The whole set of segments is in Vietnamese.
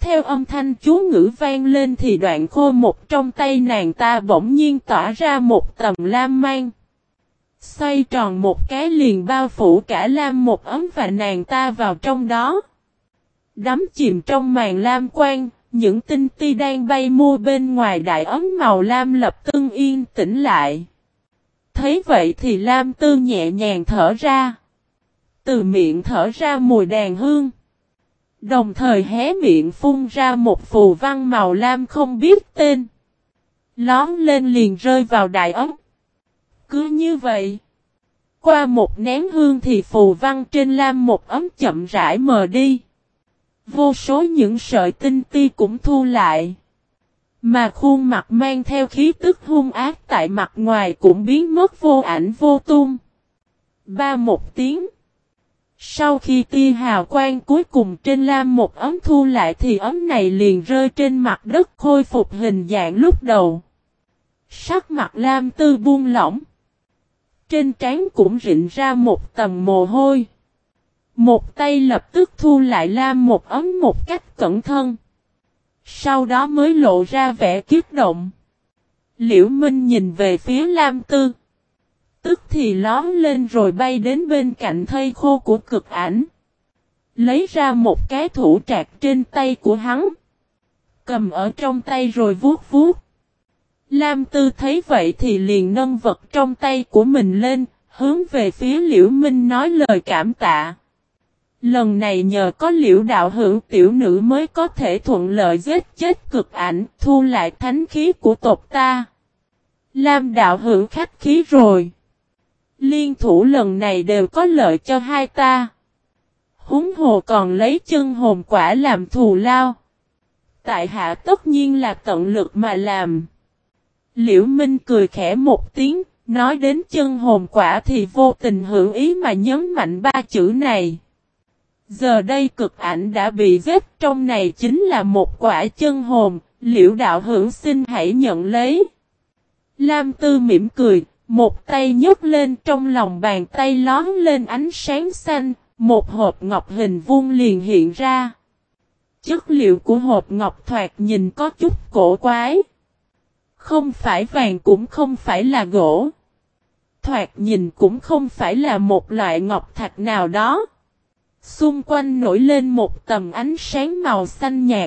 theo âm thanh chú ngữ vang lên thì đoạn khô một trong tay nàng ta bỗng nhiên tỏa ra một tầm lam mang. Xoay tròn một cái liền bao phủ cả lam một ấm và nàng ta vào trong đó. Đắm chìm trong màn lam quang, những tinh ti đang bay mua bên ngoài đại ấm màu lam lập tức yên tĩnh lại. Thấy vậy thì Lam Tư nhẹ nhàng thở ra. Từ miệng thở ra mùi đàn hương. Đồng thời hé miệng phun ra một phù văn màu lam không biết tên. Lón lên liền rơi vào đại ấm. Cứ như vậy. Qua một nén hương thì phù văn trên lam một ấm chậm rãi mờ đi. Vô số những sợi tinh ti cũng thu lại. Mà khuôn mặt mang theo khí tức hung ác tại mặt ngoài cũng biến mất vô ảnh vô tung. Ba một tiếng. Sau khi tia hào quang cuối cùng trên lam một ấm thu lại thì ấm này liền rơi trên mặt đất khôi phục hình dạng lúc đầu. Sắc mặt Lam Tư buông lỏng. Trên trán cũng rịn ra một tầng mồ hôi. Một tay lập tức thu lại lam một ấm một cách cẩn thận. Sau đó mới lộ ra vẻ kiếp động. Liễu Minh nhìn về phía Lam Tư. Tức thì lón lên rồi bay đến bên cạnh thây khô của Cực Ảnh. Lấy ra một cái thủ trạc trên tay của hắn. Cầm ở trong tay rồi vuốt vuốt. Lam Tư thấy vậy thì liền nâng vật trong tay của mình lên, hướng về phía Liễu Minh nói lời cảm tạ. Lần này nhờ có Liễu đạo hữu tiểu nữ mới có thể thuận lợi giết chết Cực Ảnh, thu lại thánh khí của tộc ta. Lam đạo hữu khách khí rồi. Liên thủ lần này đều có lợi cho hai ta. Huống hồ còn lấy chân hồn quả làm thù lao. Tại hạ tất nhiên là tận lực mà làm. Liễu Minh cười khẽ một tiếng, nói đến chân hồn quả thì vô tình hữu ý mà nhấn mạnh ba chữ này. Giờ đây Cực Ảnh đã bị giết, trong này chính là một quả chân hồn, Liễu đạo hữu xin hãy nhận lấy. Lam Tư mỉm cười, một tay nhấc lên, trong lòng bàn tay lón lên ánh sáng xanh, một hộp ngọc hình vuông liền hiện ra. Chất liệu của hộp ngọc thoạt nhìn có chút cổ quái. Không phải vàng cũng không phải là gỗ. Thoạt nhìn cũng không phải là một loại ngọc thạch nào đó. Xung quanh nổi lên một tầng ánh sáng màu xanh nhạt.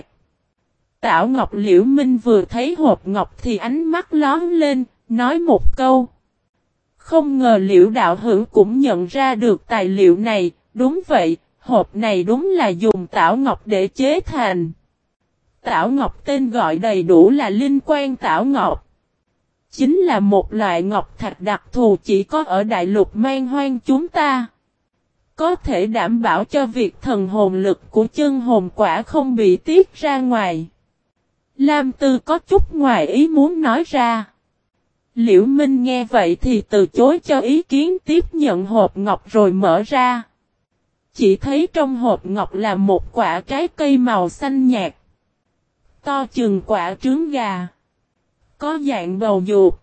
Tảo Ngọc Liễu Minh vừa thấy hộp ngọc thì ánh mắt lón lên, nói một câu. Không ngờ Liễu đạo hữu cũng nhận ra được tài liệu này, đúng vậy, hộp này đúng là dùng Tảo Ngọc để chế thành. Tảo Ngọc tên gọi đầy đủ là Linh Quan Tảo Ngọc. Chính là một loại ngọc thạch đặc thù chỉ có ở đại lục man hoang chúng ta. Có thể đảm bảo cho việc thần hồn lực của chân hồn quả không bị tiết ra ngoài. Lam Tư có chút ngoài ý muốn nói ra. Liễu Minh nghe vậy thì từ chối cho ý kiến, tiếp nhận hộp ngọc rồi mở ra. Chỉ thấy trong hộp ngọc là một quả trái cây màu xanh nhạt. To chừng quả trứng gà. Có dạng bầu dục.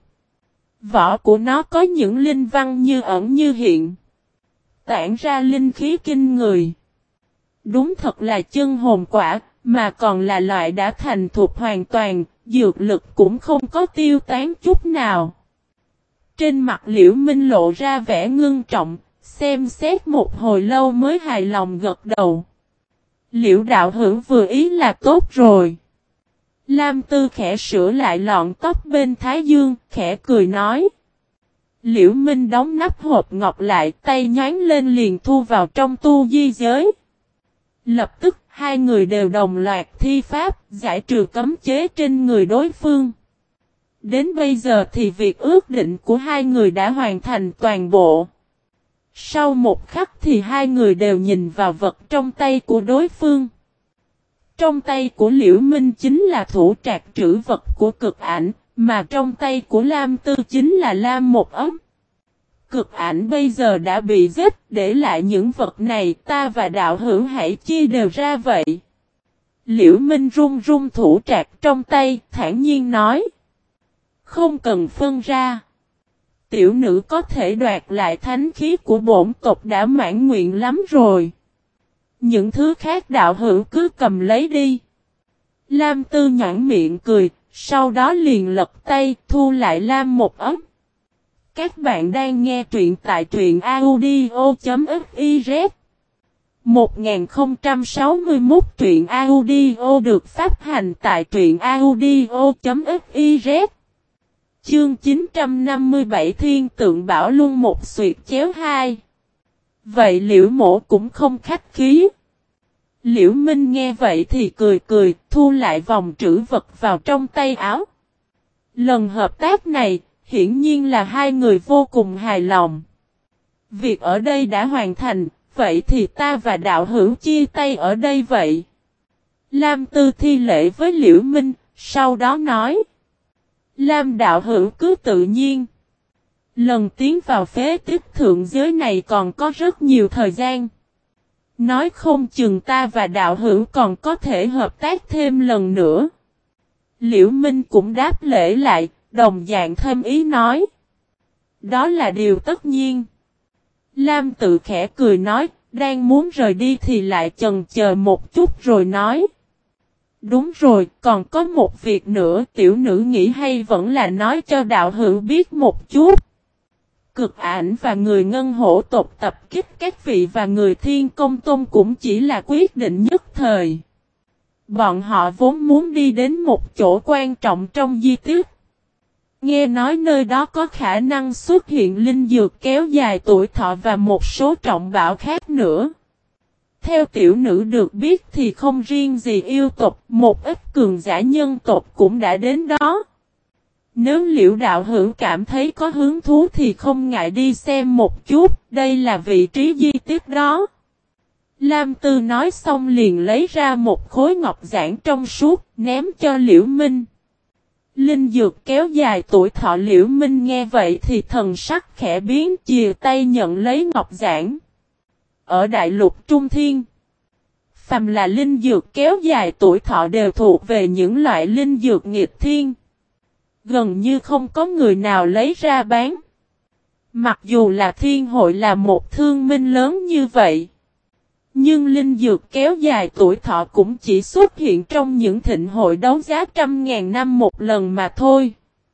Vỏ của nó có những linh văn như ẩn như hiện. Tản ra linh khí kinh người. Đúng thật là chân hồn quả, mà còn là loại đã thành thục hoàn toàn, dược lực cũng không có tiêu tán chút nào. Trên mặt Liễu Minh lộ ra vẻ ngưng trọng, xem xét một hồi lâu mới hài lòng gật đầu. Liễu đạo hữu vừa ý là tốt rồi. Lam Tư khẽ sửa lại lọn tóc bên thái dương, khẽ cười nói. Liễu Minh đóng nắp hộp ngọc lại, tay nhoáng lên liền thu vào trong tu di giới. Lập tức hai người đều đồng loạt thi pháp, giải trừ cấm chế trên người đối phương. Đến bây giờ thì việc ước định của hai người đã hoàn thành toàn bộ. Sau một khắc thì hai người đều nhìn vào vật trong tay của đối phương. Trong tay của Liễu Minh chính là thủ trạc trữ vật của Cực Ảnh, mà trong tay của Lam Tư chính là lam một ấm. Cực Ảnh bây giờ đã bị giết, để lại những vật này, ta và đạo hữu hãy chia đều ra vậy. Liễu Minh run run thủ trạc trong tay, thản nhiên nói. Không cần phân ra. Tiểu nữ có thể đoạt lại thánh khí của bổn tộc đã mãn nguyện lắm rồi. Những thứ khác đạo hữu cứ cầm lấy đi. Lam Tư nhõn miệng cười, sau đó liền lật tay thu lại Lam một ấm. Các bạn đang nghe truyện tại truyện audio.fiz 1061 truyện audio được phát hành tại truyện audio.fiz. Chương 957 Thiên Tượng Bảo Luân một xuyệt chéo hai. Vậy Liễu Mộ cũng không khách khí. Liễu Minh nghe vậy thì cười cười, thu lại vòng trữ vật vào trong tay áo. Lần hợp tác này, hiển nhiên là hai người vô cùng hài lòng. Việc ở đây đã hoàn thành, vậy thì ta và đạo hữu chia tay ở đây vậy. Lam Tư thi lễ với Liễu Minh, sau đó nói. Lam đạo hữu cứ tự nhiên. Lần tiến vào phế tích thượng giới này còn có rất nhiều thời gian. Nói không chừng ta và đạo hữu còn có thể hợp tác thêm lần nữa. Liễu Minh cũng đáp lễ lại, đồng dạng thêm ý nói. Đó là điều tất nhiên. Lam tự khẽ cười nói, đang muốn rời đi thì lại chần chờ một chút rồi nói. Đúng rồi, còn có một việc nữa, tiểu nữ nghĩ hay vẫn là nói cho đạo hữu biết một chút. Cực ảnh và người ngân hổ tộc tập kích các vị và người thiên công tôn cũng chỉ là quyết định nhất thời. Bọn họ vốn muốn đi đến một chỗ quan trọng trong di tích. Nghe nói nơi đó có khả năng xuất hiện linh dược kéo dài tuổi thọ và một số trọng bảo khác nữa. Theo tiểu nữ được biết thì không riêng gì yêu tộc, một ít cường giả nhân tộc cũng đã đến đó. Nếu Liễu đạo hữu cảm thấy có hứng thú thì không ngại đi xem một chút, đây là vị trí di tích đó. Lam Tư nói xong liền lấy ra một khối ngọc giản trong suốt, ném cho Liễu Minh. Linh dược kéo dài tuổi thọ. Liễu Minh nghe vậy thì thần sắc khẽ biến, chìa tay nhận lấy ngọc giản. Ở đại lục Trung Thiên, phàm là linh dược kéo dài tuổi thọ đều thuộc về những loại linh dược nghịch thiên. Gần như không có người nào lấy ra bán. Mặc dù là thiên hội là một thương minh lớn như vậy, nhưng linh dược kéo dài tuổi thọ cũng chỉ xuất hiện trong những thịnh hội đấu giá trăm ngàn năm một lần mà thôi.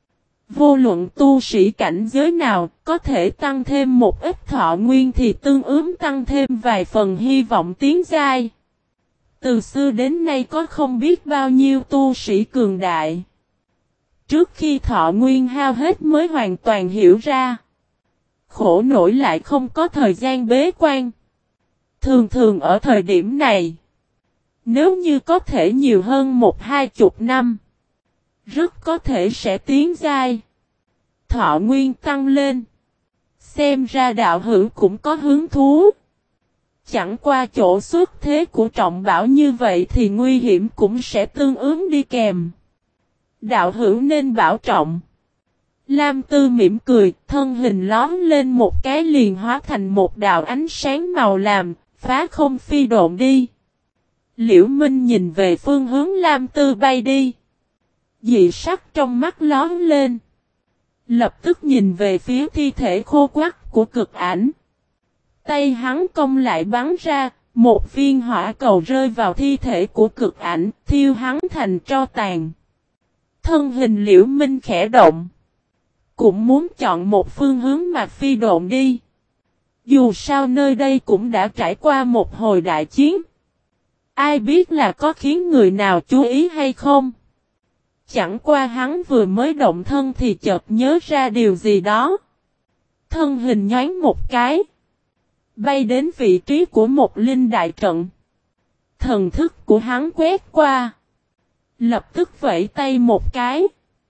Vô luận tu sĩ cảnh giới nào có thể tăng thêm một ít thọ nguyên thì tương ứng tăng thêm vài phần hy vọng tiến giai. Từ xưa đến nay có không biết bao nhiêu tu sĩ cường đại. Trước khi thọ nguyên hao hết mới hoàn toàn hiểu ra. Khổ nổi lại không có thời gian bế quan. Thường thường ở thời điểm này, nếu như có thể nhiều hơn 1-20 năm, rất có thể sẽ tiến giai. Thọ nguyên tăng lên. Xem ra đạo hữu cũng có hứng thú. Chẳng qua chỗ xuất thế của trọng bảo như vậy thì nguy hiểm cũng sẽ tương ứng đi kèm. Đạo hữu nên bảo trọng. Lam Tư mỉm cười, thân hình lóm lên một cái liền hóa thành một đạo ánh sáng màu làm, phá không phi độn đi. Liễu Minh nhìn về phương hướng Lam Tư bay đi. Dị sắc trong mắt lóm lên. Lập tức nhìn về phía thi thể khô quắt của cực ảnh. Tay hắn cong lại bắn ra, một viên hỏa cầu rơi vào thi thể của cực ảnh, thiêu hắn thành tro tàn. Thân hình Liễu Minh khẽ động. Cũng muốn chọn một phương hướng mà phi độn đi. Dù sao nơi đây cũng đã trải qua một hồi đại chiến. Ai biết là có khiến người nào chú ý hay không? Chẳng qua hắn vừa mới động thân thì chợt nhớ ra điều gì đó. Thân hình nhoáng một cái. Bay đến vị trí của một linh đại trận. Thần thức của hắn quét qua. Lập tức vẫy tay một cái.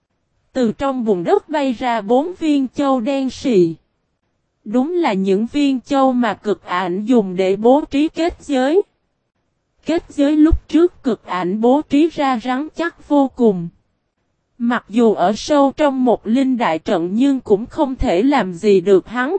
Từ trong bùn đất bay ra 4 viên châu đen sì. Đúng là những viên châu mà cực ảnh dùng để bố trí kết giới. Kết giới lúc trước cực ảnh bố trí ra rắn chắc vô cùng. Mặc dù ở sâu trong một linh đại trận nhưng cũng không thể làm gì được hắn.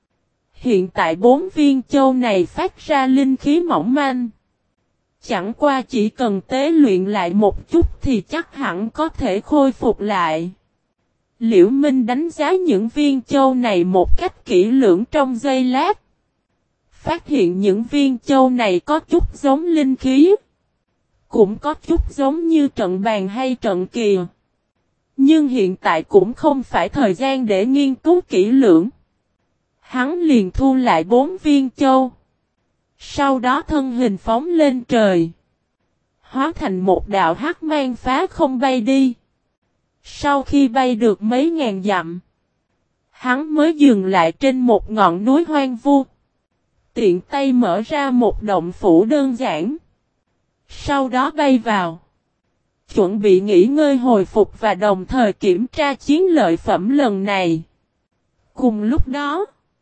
Hiện tại 4 viên châu này phát ra linh khí mỏng manh. Chẳng qua chỉ cần tế luyện lại một chút thì chắc hẳn có thể khôi phục lại. Liễu Minh đánh giá những viên châu này một cách kỹ lưỡng trong giây lát. Phát hiện những viên châu này có chút giống linh khí. Cũng có chút giống như trận bàn hay trận kỳ. Nhưng hiện tại cũng không phải thời gian để nghiên cứu kỹ lưỡng. Hắn liền thu lại 4 viên châu. Sau đó thân hình phóng lên trời. Hóa thành một đạo hắc mang phá không bay đi. Sau khi bay được mấy ngàn dặm, hắn mới dừng lại trên một ngọn núi hoang vu. Tiện tay mở ra một động phủ đơn giản. Sau đó bay vào. Chuẩn bị nghỉ ngơi hồi phục và đồng thời kiểm tra chiến lợi phẩm lần này. Cùng lúc đó,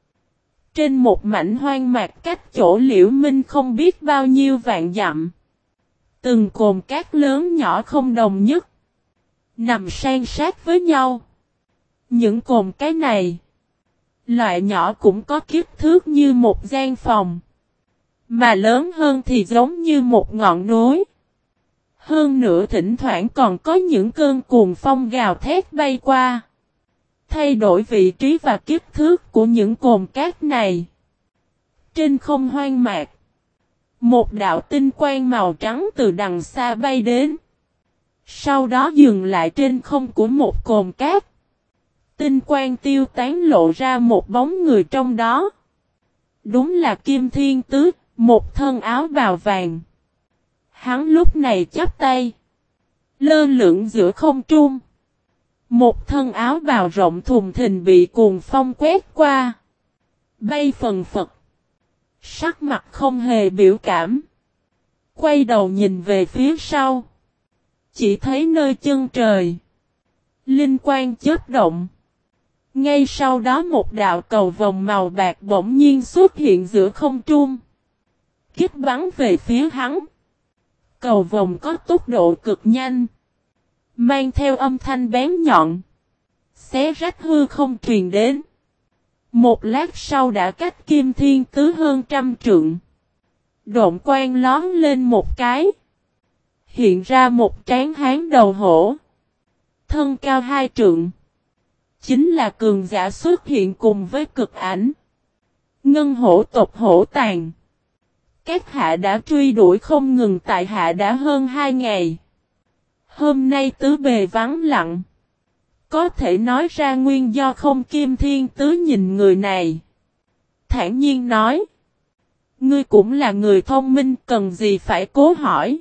trên một mảnh hoang mạc cách chỗ Liễu Minh không biết bao nhiêu vạn dặm. Từng cồn cát lớn nhỏ không đồng nhất. Nằm san sát với nhau. Những cồn cái này, loại nhỏ cũng có kích thước như một gian phòng. Mà lớn hơn thì giống như một ngọn núi. Hơn nữa thỉnh thoảng còn có những cơn cuồng phong gào thét bay qua. Thay đổi vị trí và kích thước của những cồn cát này. Trên không hoang mạc, một đạo tinh quang màu trắng từ đằng xa bay đến. Sau đó dừng lại trên không của một cồn cát. Tinh quang tiêu tán lộ ra một bóng người trong đó. Đúng là Kim Thiên Tứ, một thân áo bào vàng. Hắn lúc này chắp tay, lơ lửng giữa không trung. Một thân áo bào rộng thùng thình bị cuồng phong quét qua, bay phần phật. Sắc mặt không hề biểu cảm. Quay đầu nhìn về phía sau, chỉ thấy nơi chân trời, linh quang chớp động. Ngay sau đó một đạo cầu vồng màu bạc bỗng nhiên xuất hiện giữa không trung, kích bắn về phía hắn. Cầu vồng có tốc độ cực nhanh, mang theo âm thanh bén nhọn, xé rách hư không truyền đến. Một lát sau đã cách Kim Thiên Tứ hơn 100 trượng. Độn quang lón lên một cái, hiện ra một tráng hán đầu hổ, thân cao 2 trượng. Chính là cường giả xuất hiện cùng với cực ảnh, ngân hổ tộc Hổ Tàng. Các hạ đã truy đuổi không ngừng tại hạ đã hơn 2 ngày. Hôm nay tứ bề vắng lặng. Có thể nói ra nguyên do không? Kim Thiên Tứ nhìn người này, thản nhiên nói. Ngươi cũng là người thông minh, cần gì phải cố hỏi.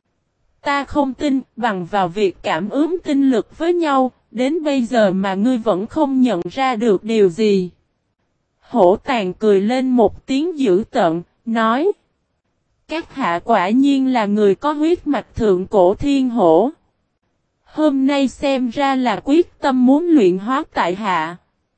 Ta không tin, bằng vào việc cảm ứng tinh lực với nhau, đến bây giờ mà ngươi vẫn không nhận ra được điều gì. Hổ Tàng cười lên một tiếng dữ tợn, nói. Các hạ quả nhiên là người có huyết mạch thượng cổ thiên hổ. Hôm nay xem ra là quyết tâm muốn luyện hóa tại hạ.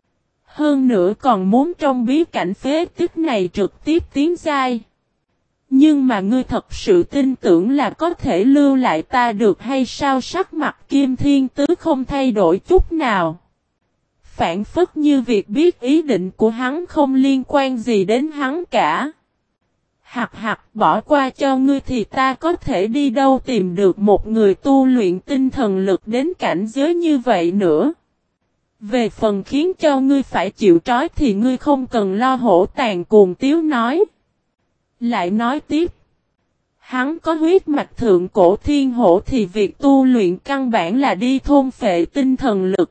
Hơn nữa còn muốn trong bí cảnh phế tích này trực tiếp tiến giai. Nhưng mà ngươi thật sự tin tưởng là có thể lưu lại ta được hay sao? Sắc mặt Kim Thiên Tứ không thay đổi chút nào. Phản phất như việc biết ý định của hắn không liên quan gì đến hắn cả. Hạc bỏ qua cho ngươi thì ta có thể đi đâu tìm được một người tu luyện tinh thần lực đến cảnh giới như vậy nữa. Về phần khiến cho ngươi phải chịu trói thì ngươi không cần lo. Hổ Tàng cuồng tiếu nói. Lại nói tiếp. Hắn có huyết mạch thượng cổ thiên hổ thì việc tu luyện căn bản là đi thôn phệ tinh thần lực.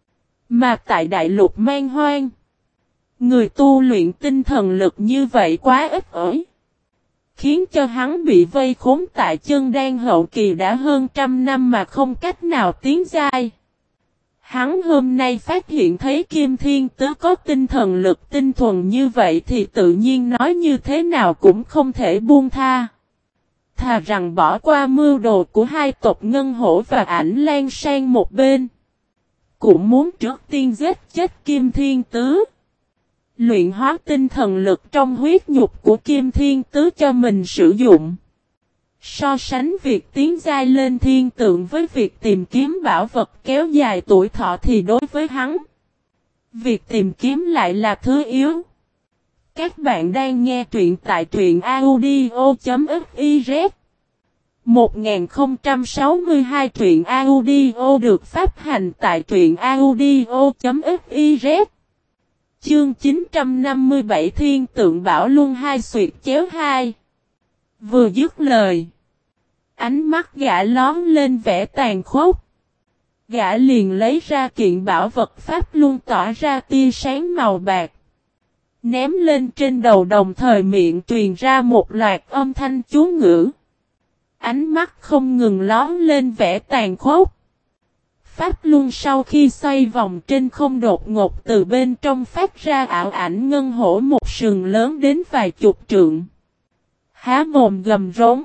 Mà tại đại lục man hoang, người tu luyện tinh thần lực như vậy quá ít ỏi. Khiến cho hắn bị vây khốn tại chân đan hậu kỳ đã hơn 100 năm mà không cách nào tiến giai. Hắn hôm nay phát hiện thấy Kim Thiên Tứ có tinh thần lực tinh thuần như vậy thì tự nhiên nói như thế nào cũng không thể buông tha. Thà rằng bỏ qua mưu đồ của hai tộc Ngân Hổ và Ảnh Lan sang một bên. Cũng muốn trước tiên giết chết Kim Thiên Tứ. Luyện hóa tinh thần lực trong huyết nhục của Kim Thiên Tứ cho mình sử dụng. So sánh việc tiến giai lên thiên tượng với việc tìm kiếm bảo vật kéo dài tuổi thọ thì đối với hắn, việc tìm kiếm lại là thứ yếu. Các bạn đang nghe truyện tại truyện audio.fiz 1062 truyện audio được phát hành tại truyện audio.fiz. Chương 957 Thiên Tượng Bảo Luân 2 Xuyệt Chéo 2. Vừa dứt lời, Ánh mắt gã lóm lên vẻ tàn khốc. Gã liền lấy ra kiện bảo vật pháp luân tỏa ra tia sáng màu bạc. Ném lên trên đầu, đồng thời miệng truyền ra một loạt âm thanh chú ngữ. Ánh mắt không ngừng lóm lên vẻ tàn khốc. Pháp luân sau khi xoay vòng trên không, đột ngột từ bên trong phát ra ảo ảnh ngân hổ một sừng lớn đến vài chục trượng. Há mồm gầm rống.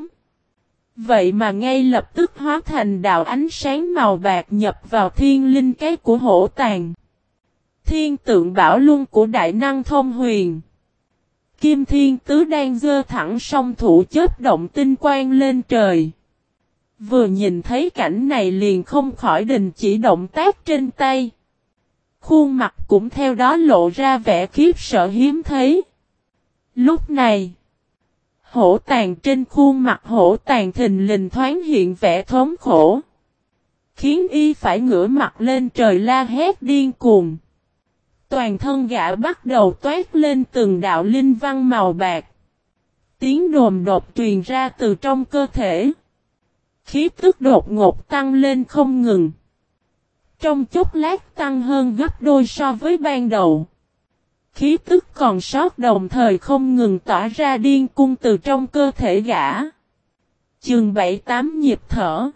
Vậy mà ngay lập tức hóa thành đạo ánh sáng màu bạc nhập vào thiên linh cái của hổ tàng. Thiên tượng bảo luân của đại năng thông huyền. Kim Thiên Tứ đang giơ thẳng song thủ chớp động tinh quang lên trời. Vừa nhìn thấy cảnh này liền không khỏi đình chỉ động tác trên tay. Khuôn mặt cũng theo đó lộ ra vẻ khiếp sợ hiếm thấy. Lúc này, hổ tàng trên khuôn mặt hổ tàng thình lình thoáng hiện vẻ thống khổ. Khiến y phải ngửa mặt lên trời la hét điên cuồng. Toàn thân gã bắt đầu toát lên từng đạo linh văn màu bạc. Tiếng đồm đột truyền ra từ trong cơ thể. Khí tức đột ngột tăng lên không ngừng. Trong chốc lát tăng hơn gấp đôi so với ban đầu. Khí tức còn sót đồng thời không ngừng tỏa ra điên cuồng từ trong cơ thể gã. Chừng 7-8 nhịp thở.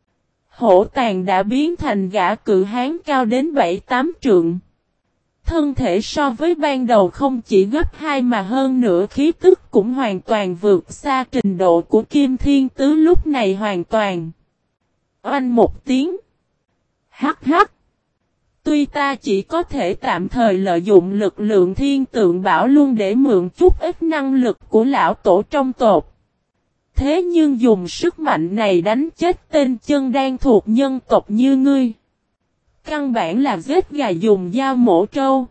Hổ tàng đã biến thành gã cự hán cao đến 7-8 trượng. Thân thể so với ban đầu không chỉ gấp 2 mà hơn nữa khí tức cũng hoàn toàn vượt xa trình độ của Kim Thiên Tứ lúc này hoàn toàn. Oanh một tiếng. Hắc hắc. Tuy ta chỉ có thể tạm thời lợi dụng lực lượng thiên tượng bảo luân để mượn chút ít năng lực của lão tổ trong tộc. Thế nhưng dùng sức mạnh này đánh chết tên chân đan thuộc nhân tộc như ngươi. Căn bản là giết gà dùng dao mổ trâu.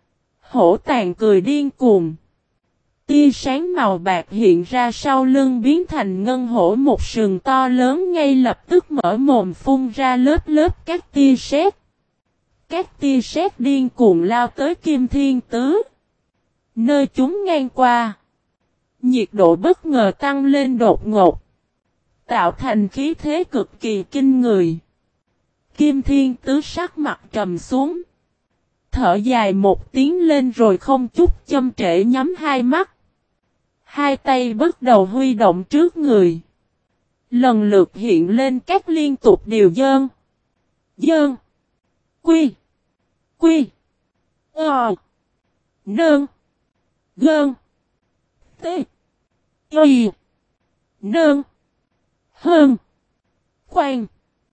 Hổ tàng cười điên cuồng. Tia sáng màu bạc hiện ra sau lưng biến thành ngân hổ một sừng to lớn, ngay lập tức mở mồm phun ra lớp lớp các tia sét. Các tia sét điên cuồng lao tới Kim Thiên Tứ. Nơi chúng ngang qua. Nhiệt độ bất ngờ tăng lên đột ngột. Tạo thành khí thế cực kỳ kinh người. Kim Thiên Tứ sắc mặt trầm xuống. Thở dài một tiếng lên rồi không chút châm trễ nhắm hai mắt. Hai tay bắt đầu huy động trước người. Lần lượt hiện lên các liên tục điều dơn. Dơn. Quy. Quy. Nơn. Gơn. Tê. Y. Nơn. Hơn. Khoan.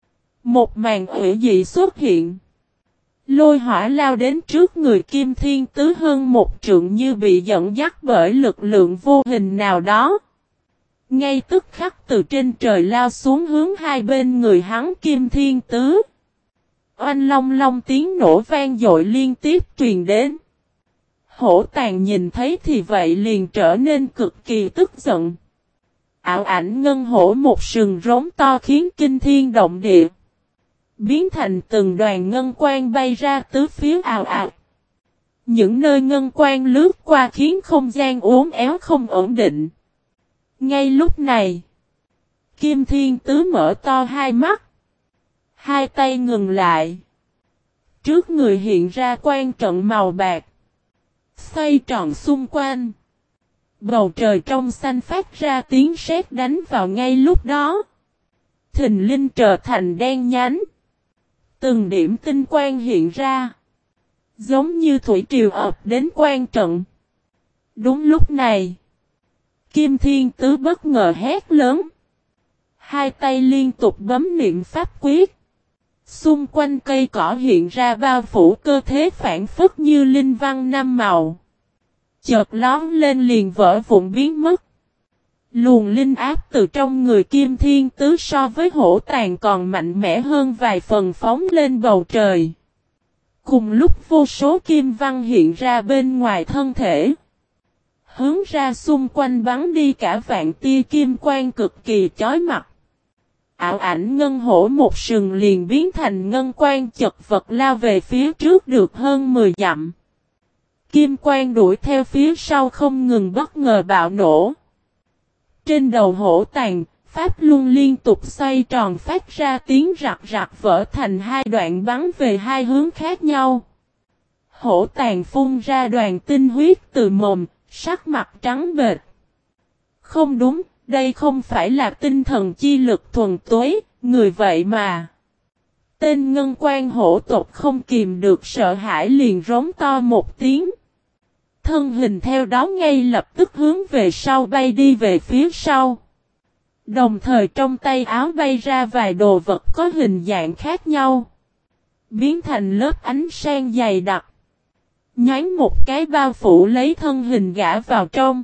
Một màn ủy dị xuất hiện. Lôi hỏa lao đến trước người Kim Thiên Tứ hơn một trượng như bị dẫn dắt bởi lực lượng vô hình nào đó. Ngay tức khắc từ trên trời lao xuống hướng hai bên người hắn Kim Thiên Tứ. Oanh long long tiếng nổ vang dội liên tiếp truyền đến. Hổ tàng nhìn thấy thì vậy liền trở nên cực kỳ tức giận. Ảo ảnh ngân hổ một sừng rống to khiến kinh thiên động địa. Biến thành từng đoàn ngân quang bay ra tứ phía ào ạt. Những nơi ngân quang lướt qua khiến không gian uốn éo không ổn định. Ngay lúc này, Kim Thiên Tứ mở to hai mắt. Hai tay ngừng lại. Trước người hiện ra quang trận màu bạc. Xoay tròn xung quanh. Bầu trời trong xanh phát ra tiếng sét đánh vào ngay lúc đó. Thình linh trở thành đen nhánh. Từng điểm tinh quang hiện ra. Giống như thủy triều ập đến quang trận. Đúng lúc này, Kim Thiên Tứ bất ngờ hét lớn. Hai tay liên tục bấm niệm pháp quyết. Xung quanh cây cỏ hiện ra bao phủ cơ thể phản phất như linh văn năm màu. Chợt lóm lên liền vỡ vụn biến mất. Luồng linh áp từ trong người Kim Thiên Tứ so với hổ tàng còn mạnh mẽ hơn vài phần phóng lên bầu trời. Cùng lúc vô số kim văn hiện ra bên ngoài thân thể. Hướng ra xung quanh bắn đi cả vạn tia kim quang cực kỳ chói mắt. Ảo ảnh ngân hổ một sừng liền biến thành ngân quang chật vật lao về phía trước được hơn 10 dặm. Kim quang đuổi theo phía sau không ngừng bất ngờ bạo nổ. Trên đầu hổ tàng, pháp luân liên tục xoay tròn phát ra tiếng rạc rạc vỡ thành hai đoạn bắn về hai hướng khác nhau. Hổ tàn phun ra đoàn tinh huyết từ mồm, sắc mặt trắng bệch. Không đúng, đây không phải là tinh thần chi lực thuần túy, người vậy mà. Tên ngân quan hổ tộc không kìm được sợ hãi liền rống to một tiếng. Thân hình theo đó ngay lập tức hướng về sau bay đi về phía sau. Đồng thời trong tay áo bay ra vài đồ vật có hình dạng khác nhau. Biến thành lớp ánh sáng dày đặc. Nhoáng một cái bao phủ lấy thân hình gã vào trong.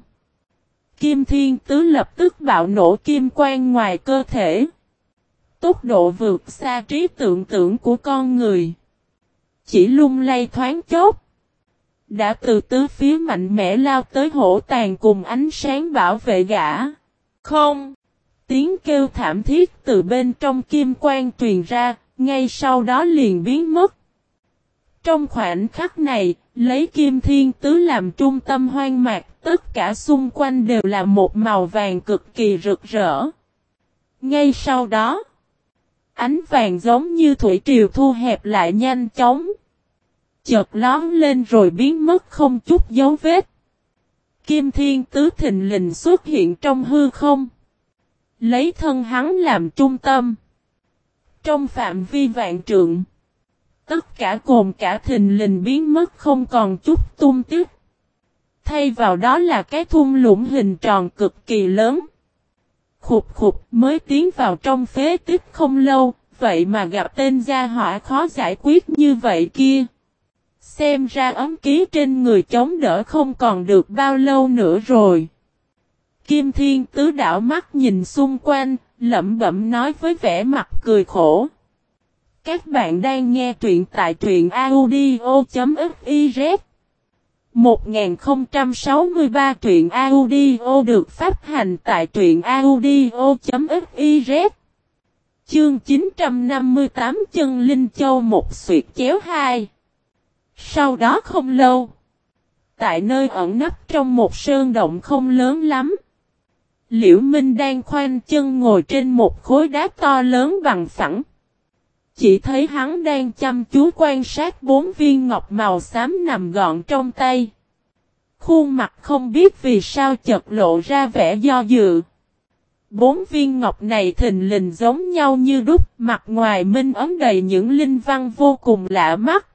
Kim Thiên Tứ lập tức bạo nổ kim quang ngoài cơ thể. Tốc độ vượt xa trí tưởng tượng của con người. Chỉ lung lay thoáng chốc. Đã từ tứ phía mạnh mẽ lao tới hổ tàn cùng ánh sáng bảo vệ gã. Không! Tiếng kêu thảm thiết từ bên trong kim quang truyền ra, ngay sau đó liền biến mất. Trong khoảnh khắc này, lấy Kim Thiên Tứ làm trung tâm hoang mạc, tất cả xung quanh đều là một màu vàng cực kỳ rực rỡ. Ngay sau đó, ánh vàng giống như thủy triều thu hẹp lại nhanh chóng. Chợt lón lên rồi biến mất không chút dấu vết. Kim Thiên Tứ thình lình xuất hiện trong hư không. Lấy thân hắn làm trung tâm. Trong phạm vi vạn trượng. Tất cả cồn cả thình lình biến mất không còn chút tung tích. Thay vào đó là cái thung lũng hình tròn cực kỳ lớn. Khục khục mới tiến vào trong phế tích không lâu. Vậy mà gặp tên gia hỏa khó giải quyết như vậy kia. Xem ra ấm ký trên người chống đỡ không còn được bao lâu nữa rồi. Kim Thiên Tứ đảo mắt nhìn xung quanh, lẩm bẩm nói với vẻ mặt cười khổ. Các bạn đang nghe truyện tại truyện audio.fiz 1063 truyện audio được phát hành tại truyện audio.fiz. Chương 958 Chân Linh Châu một xuyệt chéo 2. Sau đó không lâu, tại nơi ẩn nấp trong một sơn động không lớn lắm, Liễu Minh đang khoanh chân ngồi trên một khối đá to lớn bằng phẳng. Chỉ thấy hắn đang chăm chú quan sát 4 viên ngọc màu xám nằm gọn trong tay. Khuôn mặt không biết vì sao chợt lộ ra vẻ do dự. 4 viên ngọc này thình lình giống nhau như đúc, mặt ngoài minh ấm đầy những linh văn vô cùng lạ mắt.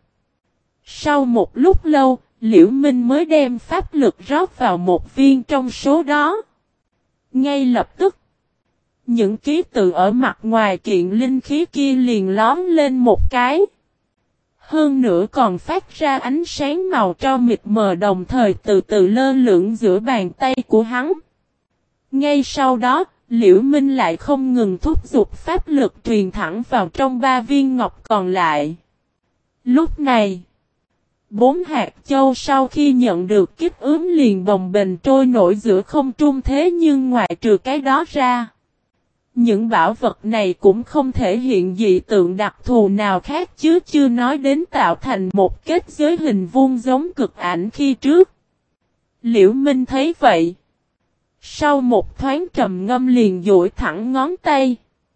Sau một lúc lâu, Liễu Minh mới đem pháp lực rót vào một viên trong số đó. Ngay lập tức, những ký tự ở mặt ngoài kiện linh khí kia liền lóm lên một cái. Hơn nữa còn phát ra ánh sáng màu tro mịt mờ đồng thời từ từ lơ lửng giữa bàn tay của hắn. Ngay sau đó, Liễu Minh lại không ngừng thúc giục pháp lực truyền thẳng vào trong 3 viên ngọc còn lại. Lúc này, 4 hạt châu sau khi nhận được kích ướm liền bồng bềnh trôi nổi giữa không trung, thế nhưng ngoại trừ cái đó ra, những bảo vật này cũng không thể hiện dị tượng đặc thù nào khác, chứ chưa nói đến tạo thành một kết giới hình vuông giống cực ảnh khi trước. Liễu Minh thấy vậy, sau một thoáng trầm ngâm liền duỗi thẳng ngón tay,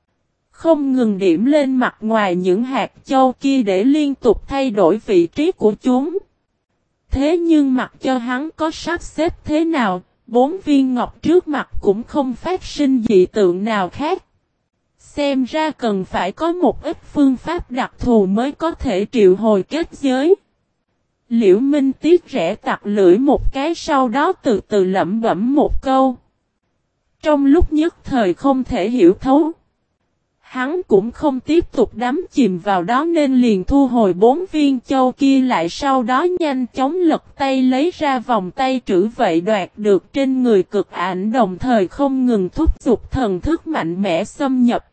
không ngừng điểm lên mặt ngoài những hạt châu kia để liên tục thay đổi vị trí của chúng. Thế nhưng mặc cho hắn có sắp xếp thế nào, 4 viên ngọc trước mặt cũng không phát sinh dị tượng nào khác. Xem ra cần phải có một ít phương pháp đặc thù mới có thể triệu hồi kết giới. Liễu Minh tiếc rẻ tặc lưỡi một cái, sau đó từ từ lẩm bẩm một câu. Trong lúc nhất thời không thể hiểu thấu, hắn cũng không tiếp tục đắm chìm vào đó nên liền thu hồi 4 viên châu kia lại, sau đó nhanh chóng lật tay lấy ra vòng tay trữ vậy đoạt được trên người cực ảnh, đồng thời không ngừng thúc giục thần thức mạnh mẽ xâm nhập,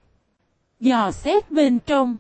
dò xét bên trong.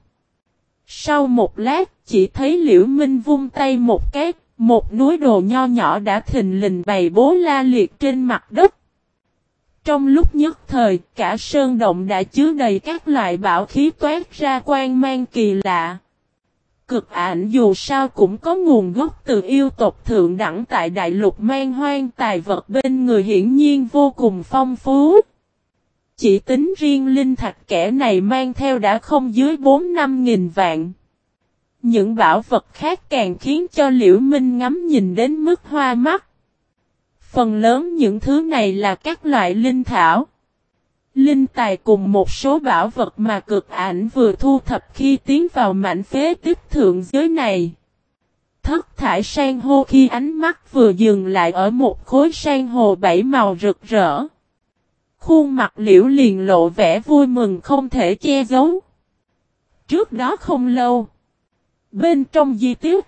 Sau một lát, chỉ thấy Liễu Minh vung tay một cái, một núi đồ nho nhỏ đã thình lình bày bố la liệt trên mặt đất. Trong lúc nhất thời, cả sơn động đã chứa đầy các loại bảo khí toát ra quang mang kỳ lạ. Cực ảnh dù sao cũng có nguồn gốc từ yêu tộc thượng đẳng tại đại lục man hoang, tài vật bên người hiển nhiên vô cùng phong phú. Chỉ tính riêng linh thạch kẻ này mang theo đã không dưới 4-5 nghìn vạn. Những bảo vật khác càng khiến cho Liễu Minh ngắm nhìn đến mức hoa mắt. Phần lớn những thứ này là các loại linh thảo, linh tài cùng một số bảo vật mà cực ảnh vừa thu thập khi tiến vào mảnh phế tích thượng giới này. Thất thải san hô khi ánh mắt vừa dừng lại ở một khối san hô 7 màu rực rỡ. Khuôn mặt Liễu liền lộ vẻ vui mừng không thể che giấu. Trước đó không lâu, bên trong di tích,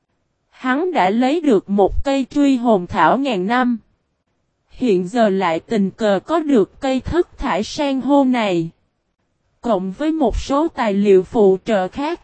hắn đã lấy được một cây truy hồn thảo ngàn năm. Hiện giờ lại tình cờ có được cây thất thải san hô này, cộng với một số tài liệu phụ trợ khác.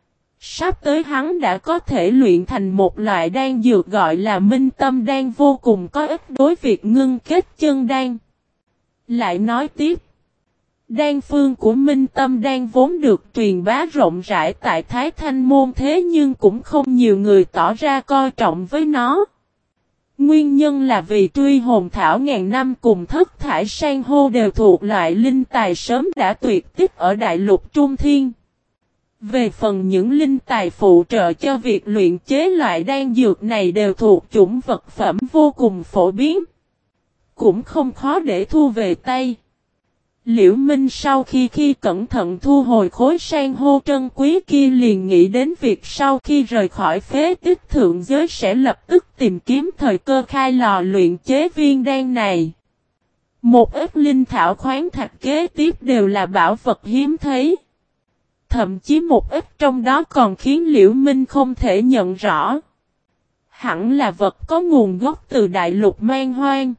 Sắp tới hắn đã có thể luyện thành một loại đan dược gọi là minh tâm đan vô cùng có ích đối việc ngưng kết chân đan. Lại nói tiếp, đan phương của minh tâm đan vốn được truyền bá rộng rãi tại Thái Thanh Môn thế nhưng cũng không nhiều người tỏ ra coi trọng với nó. Nguyên nhân là vì truy hồn thảo ngàn năm cùng thất thải san hô đều thuộc loại linh tài sớm đã tuyệt tích ở đại lục Trung Thiên. Về phần những linh tài phụ trợ cho việc luyện chế loại đan dược này đều thuộc chủng vật phẩm vô cùng phổ biến, cũng không khó để thu về tay. Liễu Minh sau khi cẩn thận thu hồi khối san hô trân quý kia liền nghĩ đến việc sau khi rời khỏi phế tích thượng giới sẽ lập tức tìm kiếm thời cơ khai lò luyện chế viên đan này. Một ít linh thảo khoáng thạch kế tiếp đều là bảo vật hiếm thấy. Thậm chí một ít trong đó còn khiến Liễu Minh không thể nhận rõ. Hẳn là vật có nguồn gốc từ đại lục man hoang.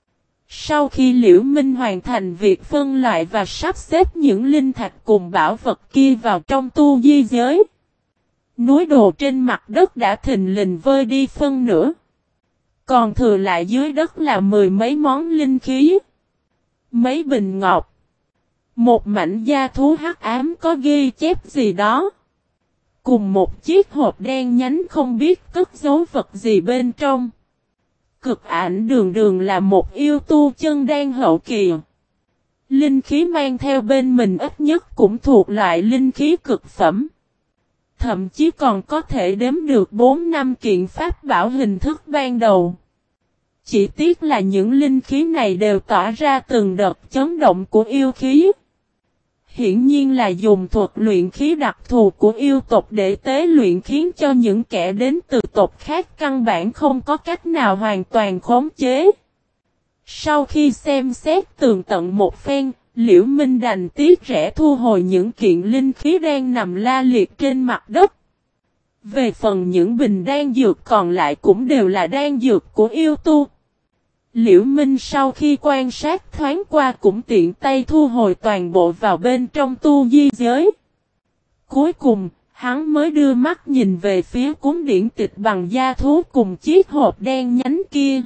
Sau khi Liễu Minh hoàn thành việc phân loại và sắp xếp những linh thạch cùng bảo vật kia vào trong tu di giới, núi đồ trên mặt đất đã thình lình vơi đi phân nửa. Còn thừa lại dưới đất là 10 mấy món linh khí, mấy bình ngọc, một mảnh da thú hắc ám có ghi chép gì đó, cùng một chiếc hộp đen nhánh không biết cất giấu vật gì bên trong. Cực ảnh đường đường là một yêu tu chân đan hậu kỳ. Linh khí mang theo bên mình ít nhất cũng thuộc loại linh khí cực phẩm. Thậm chí còn có thể đếm được 4-5 kiện pháp bảo hình thức ban đầu. Chỉ tiếc là những linh khí này đều tỏa ra từng đợt chấn động của yêu khí. Hiển nhiên là dùng thuật luyện khí đặc thù của yêu tộc để tế luyện khiến cho những kẻ đến từ tộc khác căn bản không có cách nào hoàn toàn khống chế. Sau khi xem xét tường tận một phen, Liễu Minh đành tiếc rẻ thu hồi những kiện linh khí đang nằm la liệt trên mặt đất. Về phần những bình đan dược còn lại cũng đều là đan dược của yêu tu. Liễu Minh sau khi quan sát thoáng qua cũng tiện tay thu hồi toàn bộ vào bên trong tu di giới. Cuối cùng, hắn mới đưa mắt nhìn về phía cuốn điển tịch bằng da thú cùng chiếc hộp đen nhánh kia.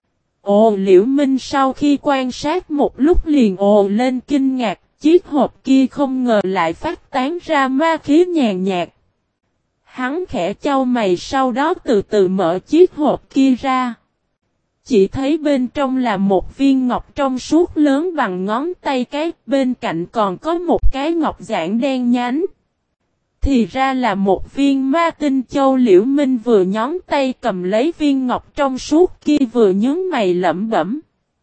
Ồ, Liễu Minh sau khi quan sát một lúc liền ồ lên kinh ngạc, chiếc hộp kia không ngờ lại phát tán ra ma khí nhàn nhạt. Hắn khẽ chau mày sau đó từ từ mở chiếc hộp kia ra. Chỉ thấy bên trong là một viên ngọc trong suốt lớn bằng ngón tay cái, bên cạnh còn có một cái ngọc giản đen nhánh. Thì ra là một viên ma tinh châu. Liễu Minh vừa nhón tay cầm lấy viên ngọc trong suốt kia vừa nhướng mày lẩm bẩm.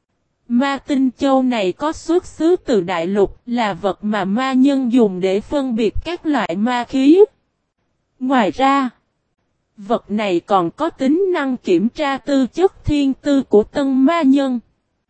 Ma tinh châu này có xuất xứ từ đại lục, là vật mà ma nhân dùng để phân biệt các loại ma khí. Ngoài ra, vật này còn có tính năng kiểm tra tư chất thiên tư của tân ma nhân.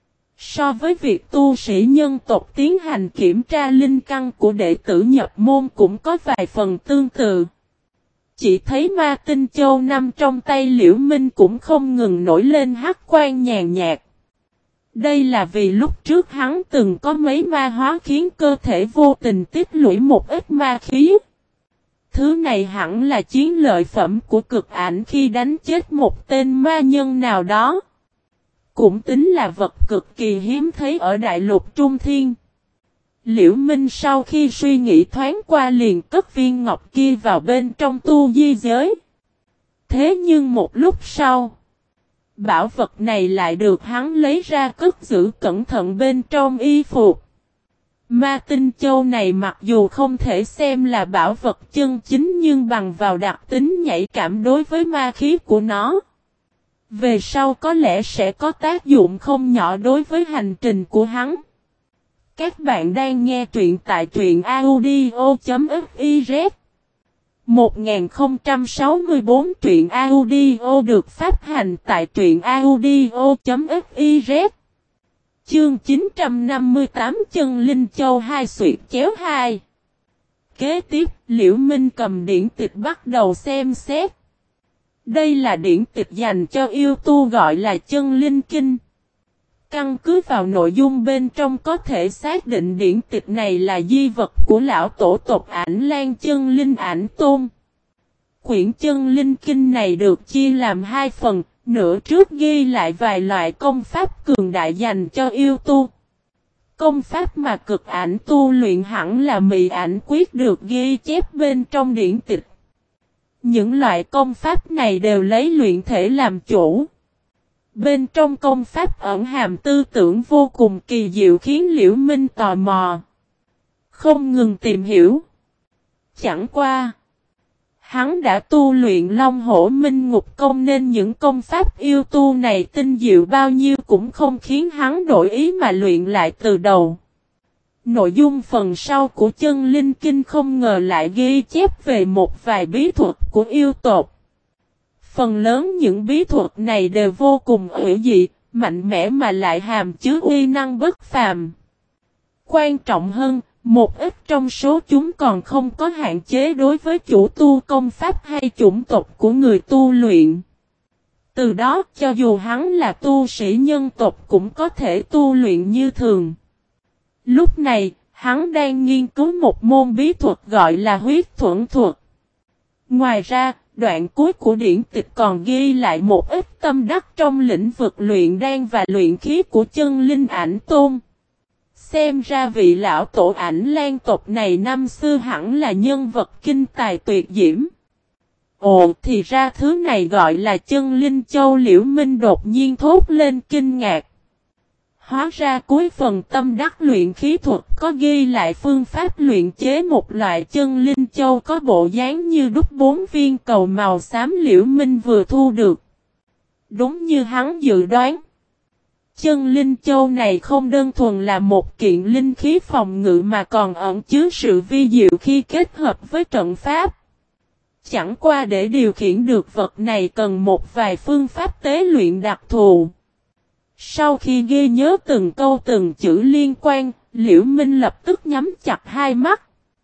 So với việc tu sĩ nhân tộc tiến hành kiểm tra linh căn của đệ tử nhập môn cũng có vài phần tương tự. Chỉ thấy ma tinh châu nằm trong tay Liễu Minh cũng không ngừng nổi lên hắc quang nhàn nhạt. Đây là vì lúc trước hắn từng có mấy ma hóa khiến cơ thể vô tình tích lũy một ít ma khí. Thứ này hẳn là chiến lợi phẩm của cực ảnh khi đánh chết một tên ma nhân nào đó. Cũng tính là vật cực kỳ hiếm thấy ở đại lục Trung Thiên. Liễu Minh sau khi suy nghĩ thoáng qua liền cất viên ngọc kia vào bên trong tu di giới. Thế nhưng một lúc sau, bảo vật này lại được hắn lấy ra cất giữ cẩn thận bên trong y phục. Ma tinh châu này mặc dù không thể xem là bảo vật chân chính nhưng bằng vào đặc tính nhạy cảm đối với ma khí của nó, về sau có lẽ sẽ có tác dụng không nhỏ đối với hành trình của hắn. Các bạn đang nghe truyện tại truyện audio.fiz 1064 truyện audio được phát hành tại truyện audio.fiz. Chương 958 Chân Linh Châu 2 Xuyệt Chéo 2. Kế tiếp, Liễu Minh cầm điển tịch bắt đầu xem xét. Đây là điển tịch dành cho yêu tu gọi là Chân Linh Kinh. Căn cứ vào nội dung bên trong có thể xác định điển tịch này là di vật của lão tổ tộc Ảnh Lan Chân Linh Ảnh Tôn. Quyển Chân Linh Kinh này được chia làm hai phần, nửa trước ghi lại vài loại công pháp cường đại dành cho yêu tu. Công pháp mà cực ảnh tu luyện hẳn là mị ảnh quyết được ghi chép bên trong điển tịch. Những loại công pháp này đều lấy luyện thể làm chủ. Bên trong công pháp ẩn hàm tư tưởng vô cùng kỳ diệu khiến Liễu Minh tò mò, không ngừng tìm hiểu. Chẳng qua, hắn đã tu luyện Long Hổ Minh Ngục Công nên những công pháp yêu tu này tinh diệu bao nhiêu cũng không khiến hắn đổi ý mà luyện lại từ đầu. Nội dung phần sau của Chân Linh Kinh không ngờ lại ghi chép về một vài bí thuật của yêu tộc. Phần lớn những bí thuật này đều vô cùng hữu dị, mạnh mẽ mà lại hàm chứa uy năng bất phàm. Quan trọng hơn, một ít trong số chúng còn không có hạn chế đối với chủ tu công pháp hay chủng tộc của người tu luyện. Từ đó, cho dù hắn là tu sĩ nhân tộc cũng có thể tu luyện như thường. Lúc này, hắn đang nghiên cứu một môn bí thuật gọi là huyết thuẫn thuật. Ngoài ra, đoạn cuối của điển tịch còn ghi lại một ít tâm đắc trong lĩnh vực luyện đan và luyện khí của Chân Linh Ảnh Tôn. Xem ra vị lão tổ Ảnh Lan tộc này năm xưa hẳn là nhân vật kinh tài tuyệt diễm. Ồ, thì ra thứ này gọi là Chân Linh Châu. Liễu Minh đột nhiên thốt lên kinh ngạc. Hóa ra cuối phần tâm đắc luyện khí thuật có ghi lại phương pháp luyện chế một loại chân linh châu có bộ dáng như đúc 4 viên cầu màu xám. Liễu Minh vừa thu được. Đúng như hắn dự đoán, chân linh châu này không đơn thuần là một kiện linh khí phòng ngự mà còn ẩn chứa sự vi diệu khi kết hợp với trận pháp. Chẳng qua để điều khiển được vật này cần một vài phương pháp tế luyện đặc thù. Sau khi ghi nhớ từng câu từng chữ liên quan, Liễu Minh lập tức nhắm chặt hai mắt.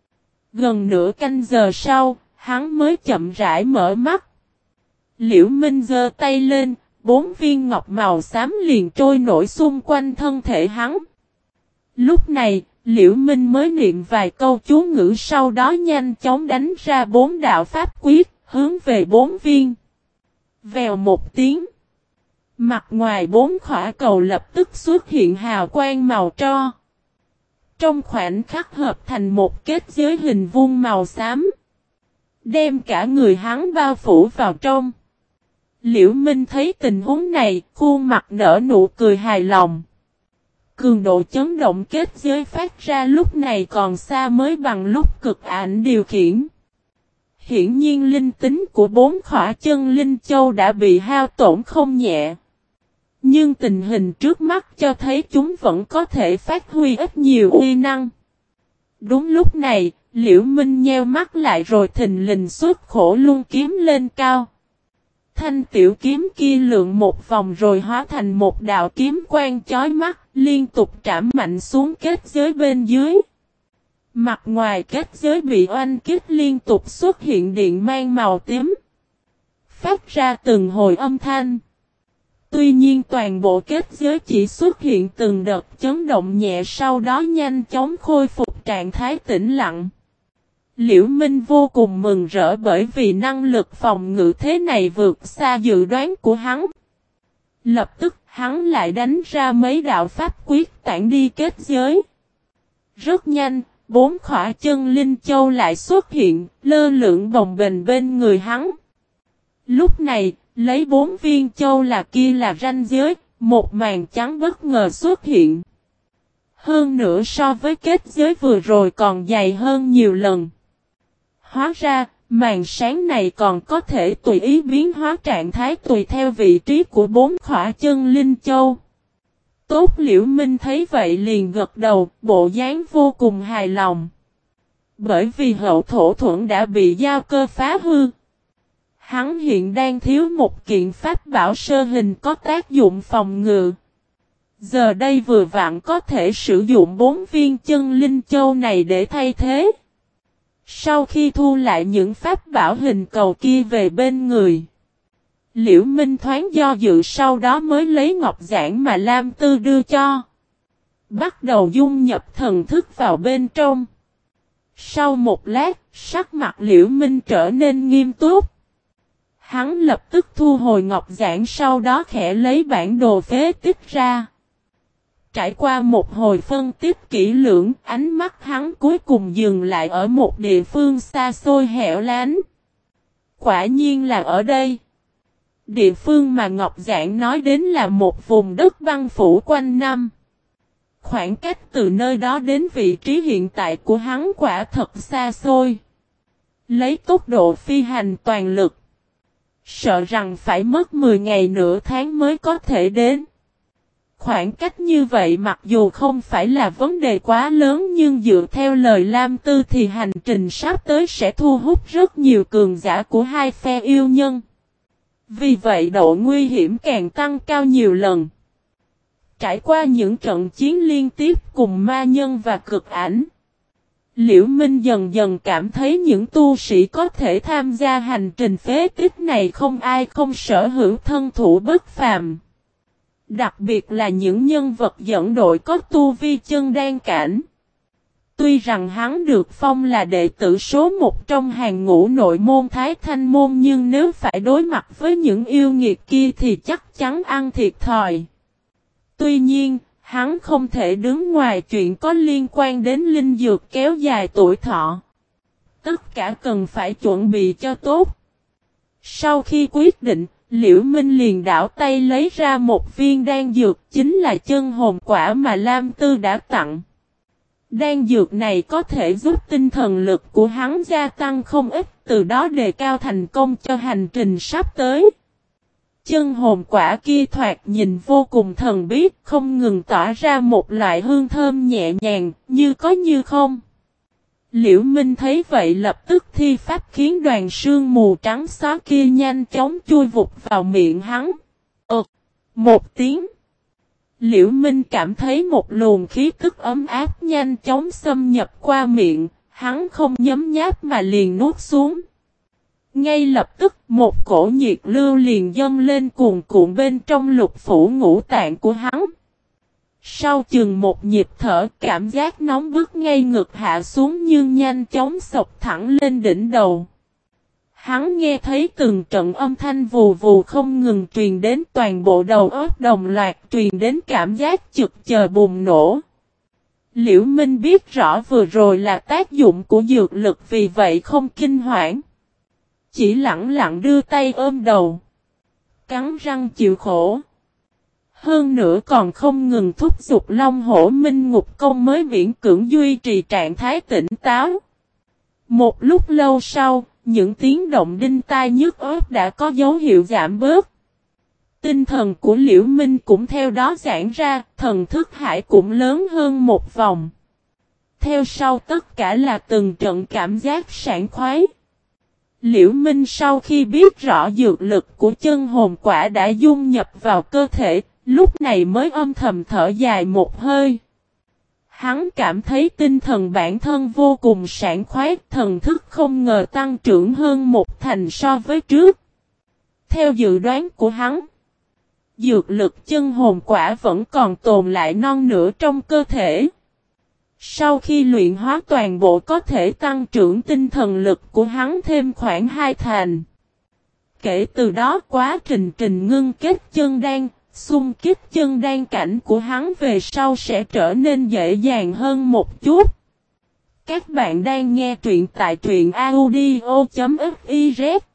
Gần nửa canh giờ sau, hắn mới chậm rãi mở mắt. Liễu Minh giơ tay lên, 4 viên ngọc màu xám liền trôi nổi xung quanh thân thể hắn. Lúc này, Liễu Minh mới niệm vài câu chú ngữ, sau đó nhanh chóng đánh ra 4 đạo pháp quyết, hướng về 4 viên. Vèo một tiếng. Mặt ngoài 4 khỏa cầu lập tức xuất hiện hào quang màu tro. Trong khoảnh khắc hợp thành một kết giới hình vuông màu xám, đem cả người hắn bao phủ vào trong. Liễu Minh thấy tình huống này, khuôn mặt nở nụ cười hài lòng. Cường độ chấn động kết giới phát ra lúc này còn xa mới bằng lúc cực ảnh điều khiển. Hiển nhiên linh tính của 4 khỏa chân linh châu đã bị hao tổn không nhẹ. Nhưng tình hình trước mắt cho thấy chúng vẫn có thể phát huy ít nhiều uy năng. Đúng lúc này, Liễu Minh nheo mắt lại rồi thình lình xuất khổ luân kiếm lên cao. Thanh tiểu kiếm kia lượn một vòng rồi hóa thành một đạo kiếm quang chói mắt, liên tục trảm mạnh xuống kết giới bên dưới. Mặt ngoài kết giới bị oanh kích liên tục xuất hiện điện mang màu tím, phát ra từng hồi âm thanh. Tuy nhiên toàn bộ kết giới chỉ xuất hiện từng đợt chấn động nhẹ, sau đó nhanh chóng khôi phục trạng thái tĩnh lặng. Liễu Minh vô cùng mừng rỡ bởi vì năng lực phòng ngự thế này vượt xa dự đoán của hắn. Lập tức hắn lại đánh ra mấy đạo pháp quyết tản đi kết giới. Rất nhanh, 4 khỏa chân linh châu lại xuất hiện, lơ lửng bồng bềnh bên người hắn. Lúc này, lấy 4 viên châu là kia là ranh giới, một màn trắng bất ngờ xuất hiện. Hơn nữa so với kết giới vừa rồi còn dày hơn nhiều lần. Hóa ra, màn sáng này còn có thể tùy ý biến hóa trạng thái tùy theo vị trí của 4 khỏa chân linh châu. Tốt, Liễu Minh thấy vậy liền gật đầu, bộ dáng vô cùng hài lòng. Bởi vì hậu thổ thuẫn đã bị giao cơ phá hư. Hắn hiện đang thiếu một kiện pháp bảo sơ hình có tác dụng phòng ngự. Giờ đây vừa vặn có thể sử dụng 4 viên chân linh châu này để thay thế. Sau khi thu lại những pháp bảo hình cầu kia về bên người, Liễu Minh thoáng do dự, sau đó mới lấy ngọc giản mà Lam Tư đưa cho. Bắt đầu dung nhập thần thức vào bên trong. Sau một lát, sắc mặt Liễu Minh trở nên nghiêm túc. Hắn lập tức thu hồi ngọc giản, sau đó khẽ lấy bản đồ phế tích ra. Trải qua một hồi phân tích kỹ lưỡng, ánh mắt hắn cuối cùng dừng lại ở một địa phương xa xôi hẻo lánh. Quả nhiên là ở đây. Địa phương mà Ngọc Giản nói đến là một vùng đất băng phủ quanh năm. Khoảng cách từ nơi đó đến vị trí hiện tại của hắn quả thật xa xôi. Lấy tốc độ phi hành toàn lực, sợ rằng phải mất 10 ngày nửa tháng mới có thể đến. Khoảng cách như vậy mặc dù không phải là vấn đề quá lớn, nhưng dựa theo lời Lam Tư thì hành trình sắp tới sẽ thu hút rất nhiều cường giả của hai phe yêu nhân. Vì vậy độ nguy hiểm càng tăng cao nhiều lần. Trải qua những trận chiến liên tiếp cùng ma nhân và cực ảnh, Liễu Minh dần dần cảm thấy những tu sĩ có thể tham gia hành trình phế tích này không ai không sở hữu thân thủ bất phàm. Đặc biệt là những nhân vật dẫn đội có tu vi chân đan cảnh. Tuy rằng hắn được phong là đệ tử số 1 trong hàng ngũ nội môn Thái Thanh môn, nhưng nếu phải đối mặt với những yêu nghiệt kia thì chắc chắn ăn thiệt thòi. Tuy nhiên, hắn không thể đứng ngoài chuyện có liên quan đến linh dược kéo dài tuổi thọ. Tất cả cần phải chuẩn bị cho tốt. Sau khi quyết định, Liễu Minh liền đảo tay lấy ra một viên đan dược, chính là chân hồn quả mà Lam Tư đã tặng. Đan dược này có thể giúp tinh thần lực của hắn gia tăng không ít, từ đó đề cao thành công cho hành trình sắp tới. Chân hồn quả kia thoạt nhìn vô cùng thần bí, không ngừng tỏa ra một loại hương thơm nhẹ nhàng, như có như không. Liễu Minh thấy vậy lập tức thi pháp khiến đoàn sương mù trắng xóa kia nhanh chóng chui vụt vào miệng hắn. Một tiếng. Liễu Minh cảm thấy một luồng khí tức ấm áp nhanh chóng xâm nhập qua miệng, hắn không nhấm nháp mà liền nuốt xuống. Ngay lập tức một cổ nhiệt lưu liền dâng lên cuồn cuộn bên trong lục phủ ngũ tạng của hắn. Sau chừng một nhịp thở, cảm giác nóng bức ngay ngực hạ xuống nhưng nhanh chóng xộc thẳng lên đỉnh đầu. Hắn nghe thấy từng trận âm thanh vù vù không ngừng truyền đến, toàn bộ đầu óc đồng loạt truyền đến cảm giác chực chờ bùng nổ. Liễu Minh biết rõ vừa rồi là tác dụng của dược lực, vì vậy không kinh hoảng. Chỉ lặng lặng đưa tay ôm đầu, cắn răng chịu khổ. Hơn nữa còn không ngừng thúc giục Long Hổ Minh Ngục Công mới miễn cưỡng duy trì trạng thái tỉnh táo. Một lúc lâu sau, những tiếng động đinh tai nhức óc đã có dấu hiệu giảm bớt. Tinh thần của Liễu Minh cũng theo đó giãn ra, thần thức hải cũng lớn hơn một vòng. Theo sau tất cả là từng trận cảm giác sảng khoái. Liễu Minh sau khi biết rõ dược lực của chân hồn quả đã dung nhập vào cơ thể, lúc này mới âm thầm thở dài một hơi. Hắn cảm thấy tinh thần bản thân vô cùng sảng khoái, thần thức không ngờ tăng trưởng hơn 1 thành so với trước. Theo dự đoán của hắn, dược lực chân hồn quả vẫn còn tồn lại non nửa trong cơ thể. Sau khi luyện hóa toàn bộ có thể tăng trưởng tinh thần lực của hắn thêm khoảng 2 thành. Kể từ đó quá trình ngưng kết chân đan, xung kích chân đan cảnh của hắn về sau sẽ trở nên dễ dàng hơn một chút. Các bạn đang nghe truyện tại truyện audio.fiz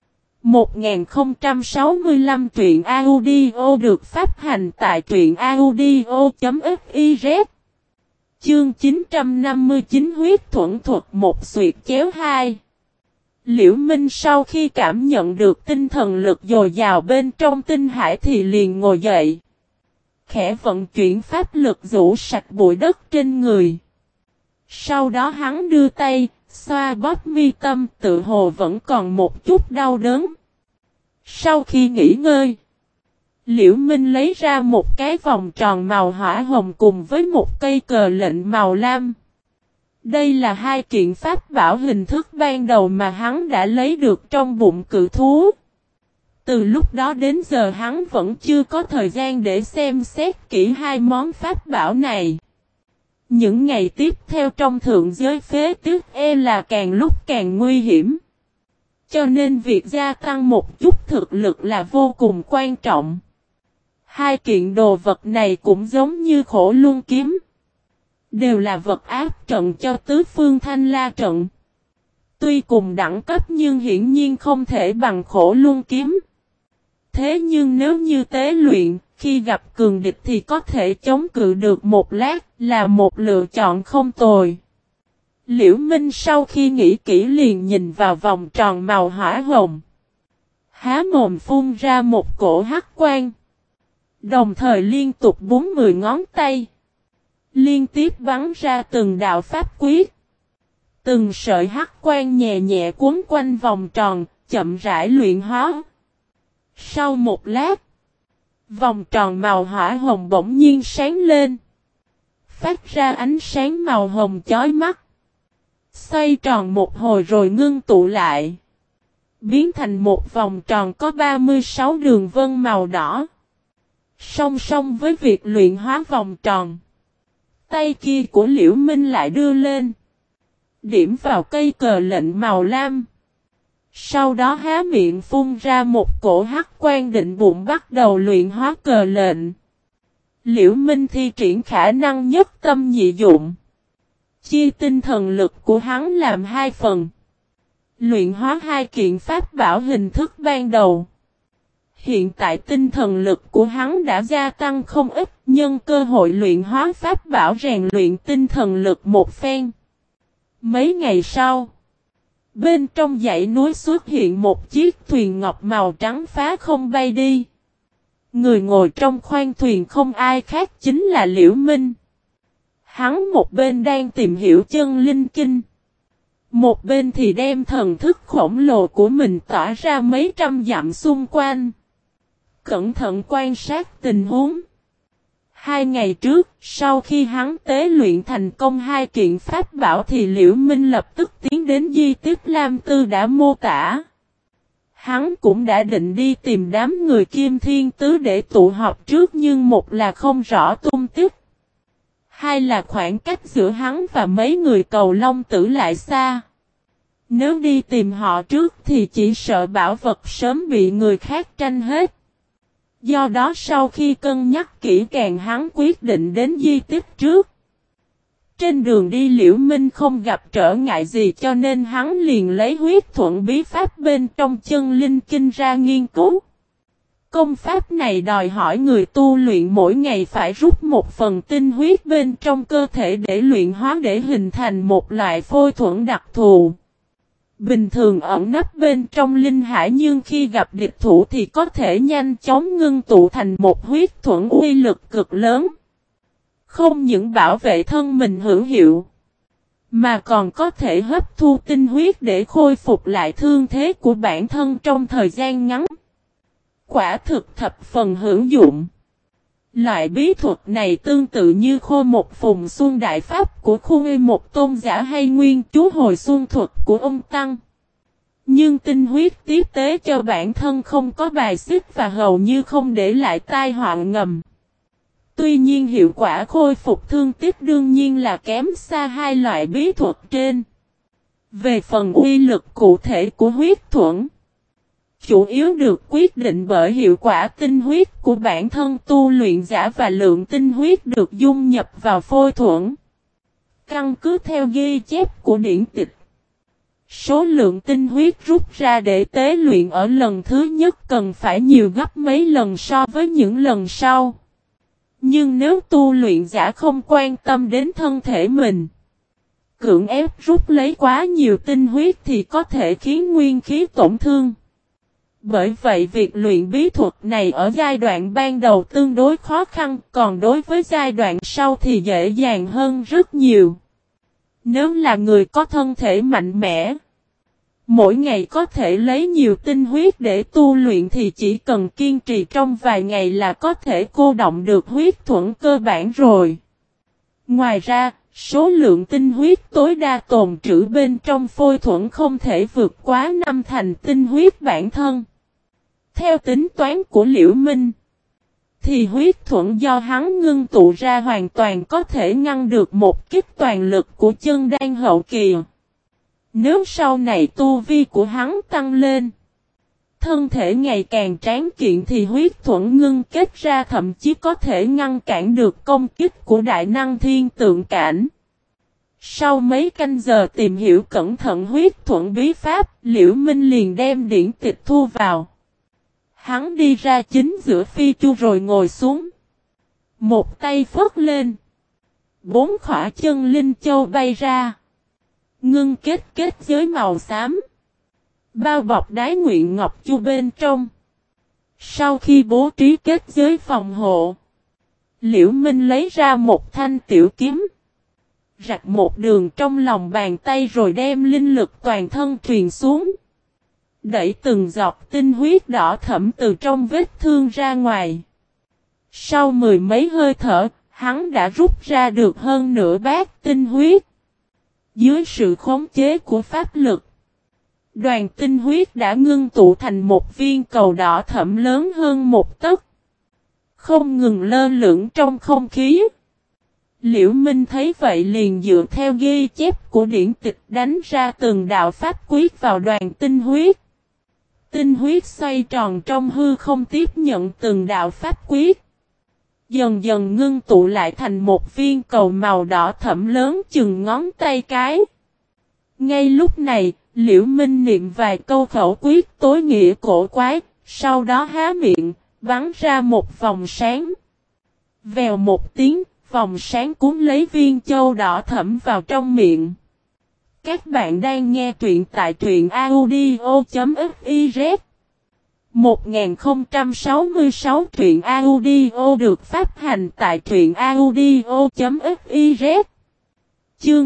1065 truyện audio được phát hành tại truyện audio.fiz. Chương 959 huyết thuẫn thuật một xuyệt chéo hai. Liễu Minh sau khi cảm nhận được tinh thần lực dồi dào bên trong tinh hải thì liền ngồi dậy. Khẽ vận chuyển pháp lực rũ sạch bụi đất trên người. Sau đó hắn đưa tay, xoa bóp mi tâm tự hồ vẫn còn một chút đau đớn. Sau khi nghỉ ngơi, Liễu Minh lấy ra một cái vòng tròn màu hỏa hồng cùng với một cây cờ lệnh màu lam. Đây là hai kiện pháp bảo hình thức ban đầu mà hắn đã lấy được trong bụng cự thú. Từ lúc đó đến giờ hắn vẫn chưa có thời gian để xem xét kỹ hai món pháp bảo này. Những ngày tiếp theo trong thượng giới phế tước là càng lúc càng nguy hiểm. Cho nên việc gia tăng một chút thực lực là vô cùng quan trọng. Hai kiện đồ vật này cũng giống như Khổ Luân kiếm. Đều là vật áp trận cho tứ phương Thanh La trận. Tuy cùng đẳng cấp nhưng hiển nhiên không thể bằng Khổ Luân kiếm. Thế nhưng nếu như tế luyện, khi gặp cường địch thì có thể chống cự được một lát là một lựa chọn không tồi. Liễu Minh sau khi nghĩ kỹ liền nhìn vào vòng tròn màu hỏa hồng. Há mồm phun ra một cổ hắc quang. Đồng thời liên tục 40 ngón tay. Liên tiếp bắn ra từng đạo pháp quyết. Từng sợi hắc quang nhẹ nhẹ cuốn quanh vòng tròn, chậm rãi luyện hóa. Sau một lát, vòng tròn màu hỏa hồng bỗng nhiên sáng lên. Phát ra ánh sáng màu hồng chói mắt. Xoay tròn một hồi rồi ngưng tụ lại. Biến thành một vòng tròn có 36 đường vân màu đỏ. Song song với việc luyện hóa vòng tròn, tay kia của Liễu Minh lại đưa lên. Điểm vào cây cờ lệnh màu lam. Sau đó há miệng phun ra một cổ hắc quang định bụng bắt đầu luyện hóa cờ lệnh. Liễu Minh thi triển khả năng nhất tâm nhị dụng. Chia tinh thần lực của hắn làm hai phần. Luyện hóa hai kiện pháp bảo hình thức ban đầu. Hiện tại tinh thần lực của hắn đã gia tăng không ít, nhân cơ hội luyện hóa pháp bảo rèn luyện tinh thần lực một phen. Mấy ngày sau, bên trong dãy núi xuất hiện một chiếc thuyền ngọc màu trắng phá không bay đi. Người ngồi trong khoang thuyền không ai khác chính là Liễu Minh. Hắn một bên đang tìm hiểu chân linh kinh, một bên thì đem thần thức khổng lồ của mình tỏa ra mấy trăm dặm xung quanh. Cẩn thận quan sát tình huống. 2 ngày trước, sau khi hắn tế luyện thành công hai kiện pháp bảo thì Liễu Minh lập tức tiến đến di tích Lam Tư đã mô tả. Hắn cũng đã định đi tìm đám người Kim Thiên Tứ để tụ họp trước nhưng một là không rõ tung tích. Hai là khoảng cách giữa hắn và mấy người Cầu Long Tử lại xa. Nếu đi tìm họ trước thì chỉ sợ bảo vật sớm bị người khác tranh hết. Do đó sau khi cân nhắc kỹ càng hắn quyết định đến di tích trước. Trên đường đi Liễu Minh không gặp trở ngại gì cho nên hắn liền lấy huyết thuẫn bí pháp bên trong chân linh kinh ra nghiên cứu. Công pháp này đòi hỏi người tu luyện mỗi ngày phải rút một phần tinh huyết bên trong cơ thể để luyện hóa để hình thành một loại phôi thuẫn đặc thù. Bình thường ẩn nấp bên trong linh hải nhưng khi gặp địch thủ thì có thể nhanh chóng ngưng tụ thành một huyết thuẫn uy lực cực lớn. Không những bảo vệ thân mình hữu hiệu, mà còn có thể hấp thu tinh huyết để khôi phục lại thương thế của bản thân trong thời gian ngắn. Quả thực thập phần hữu dụng. Loại bí thuật này tương tự như khôi một phùng xuân đại pháp của khu uy một tôn giả hay nguyên chú hồi xuân thuật của ông Tăng. Nhưng tinh huyết tiếp tế cho bản thân không có bài xích và hầu như không để lại tai họa ngầm. Tuy nhiên hiệu quả khôi phục thương tích đương nhiên là kém xa hai loại bí thuật trên. Về phần uy lực cụ thể của huyết thuẫn, chủ yếu được quyết định bởi hiệu quả tinh huyết của bản thân tu luyện giả và lượng tinh huyết được dung nhập vào phôi thuẫn. Căn cứ theo ghi chép của điển tịch, số lượng tinh huyết rút ra để tế luyện ở lần thứ nhất cần phải nhiều gấp mấy lần so với những lần sau. Nhưng nếu tu luyện giả không quan tâm đến thân thể mình, cưỡng ép rút lấy quá nhiều tinh huyết thì có thể khiến nguyên khí tổn thương. Bởi vậy việc luyện bí thuật này ở giai đoạn ban đầu tương đối khó khăn, còn đối với giai đoạn sau thì dễ dàng hơn rất nhiều. Nếu là người có thân thể mạnh mẽ, mỗi ngày có thể lấy nhiều tinh huyết để tu luyện thì chỉ cần kiên trì trong vài ngày là có thể cô đọng được huyết thuẫn cơ bản rồi. Ngoài ra, số lượng tinh huyết tối đa tồn trữ bên trong phôi thuẫn không thể vượt quá 5 thành tinh huyết bản thân. Theo tính toán của Liễu Minh, thì huyết thuẫn do hắn ngưng tụ ra hoàn toàn có thể ngăn được một kích toàn lực của chân đan hậu kỳ. Nếu sau này tu vi của hắn tăng lên, thân thể ngày càng tráng kiện thì huyết thuẫn ngưng kết ra thậm chí có thể ngăn cản được công kích của đại năng thiên tượng cảnh. Sau mấy canh giờ tìm hiểu cẩn thận huyết thuẫn bí pháp, Liễu Minh liền đem điển tịch thu vào. Hắn đi ra chính giữa phi chu rồi ngồi xuống. Một tay phất lên. 4 khỏa chân linh châu bay ra. Ngưng kết giới màu xám. Bao bọc đái nguyện ngọc chu bên trong. Sau khi bố trí kết giới phòng hộ, Liễu Minh lấy ra một thanh tiểu kiếm. Rạch một đường trong lòng bàn tay rồi đem linh lực toàn thân truyền xuống. Đẩy từng giọt tinh huyết đỏ thẫm từ trong vết thương ra ngoài. Sau 10 mấy hơi thở, hắn đã rút ra được hơn nửa bát tinh huyết. Dưới sự khống chế của pháp lực, đoàn tinh huyết đã ngưng tụ thành một viên cầu đỏ thẫm lớn hơn một tấc, không ngừng lơ lửng trong không khí. Liễu Minh thấy vậy liền dựa theo ghi chép của điển tịch đánh ra từng đạo pháp quyết vào đoàn tinh huyết. Tinh huyết xoay tròn trong hư không tiếp nhận từng đạo pháp quyết. Dần dần ngưng tụ lại thành một viên cầu màu đỏ thẫm lớn chừng ngón tay cái. Ngay lúc này, Liễu Minh niệm vài câu khẩu quyết tối nghĩa cổ quái, sau đó há miệng, bắn ra một vòng sáng. Vèo một tiếng, vòng sáng cuốn lấy viên châu đỏ thẫm vào trong miệng. Các bạn đang nghe truyện tại truyện audio.fiz 1066 truyện audio được phát hành tại truyện audio.fiz. Chương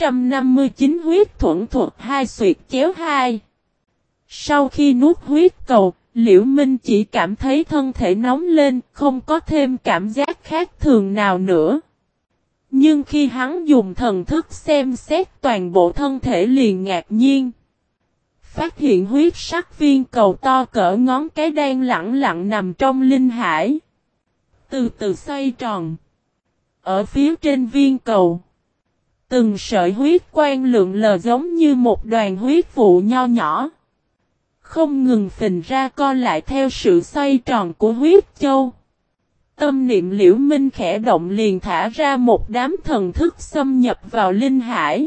959 huyết thuẫn thuật 2 xuyệt chéo 2. Sau khi nuốt huyết cầu, Liễu Minh chỉ cảm thấy thân thể nóng lên, không có thêm cảm giác khác thường nào nữa. Nhưng khi hắn dùng thần thức xem xét toàn bộ thân thể liền ngạc nhiên. Phát hiện huyết sắc viên cầu to cỡ ngón cái đang lẳng lặng nằm trong linh hải. Từ từ xoay tròn. Ở phía trên viên cầu, từng sợi huyết quang lượn lờ giống như một đoàn huyết vụ nho nhỏ. Không ngừng phình ra co lại theo sự xoay tròn của huyết châu. Tâm niệm Liễu Minh khẽ động liền thả ra một đám thần thức xâm nhập vào linh hải.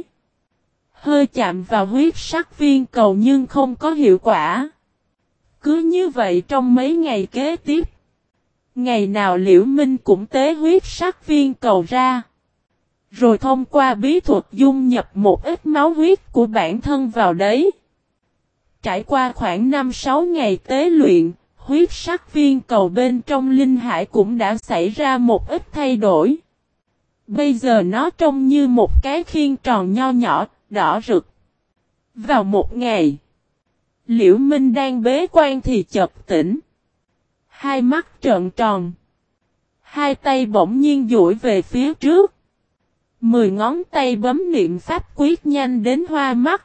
Hơi chạm vào huyết sắc viên cầu nhưng không có hiệu quả. Cứ như vậy trong mấy ngày kế tiếp, ngày nào Liễu Minh cũng tế huyết sắc viên cầu ra. Rồi thông qua bí thuật dung nhập một ít máu huyết của bản thân vào đấy. Trải qua khoảng 5-6 ngày tế luyện, huyết sắc viên cầu bên trong linh hải cũng đã xảy ra một ít thay đổi. Bây giờ nó trông như một cái khiên tròn nho nhỏ, đỏ rực. Vào một ngày, Liễu Minh đang bế quan thì chợt tỉnh. Hai mắt trợn tròn. Hai tay bỗng nhiên duỗi về phía trước. 10 ngón tay bấm niệm pháp quyết nhanh đến hoa mắt.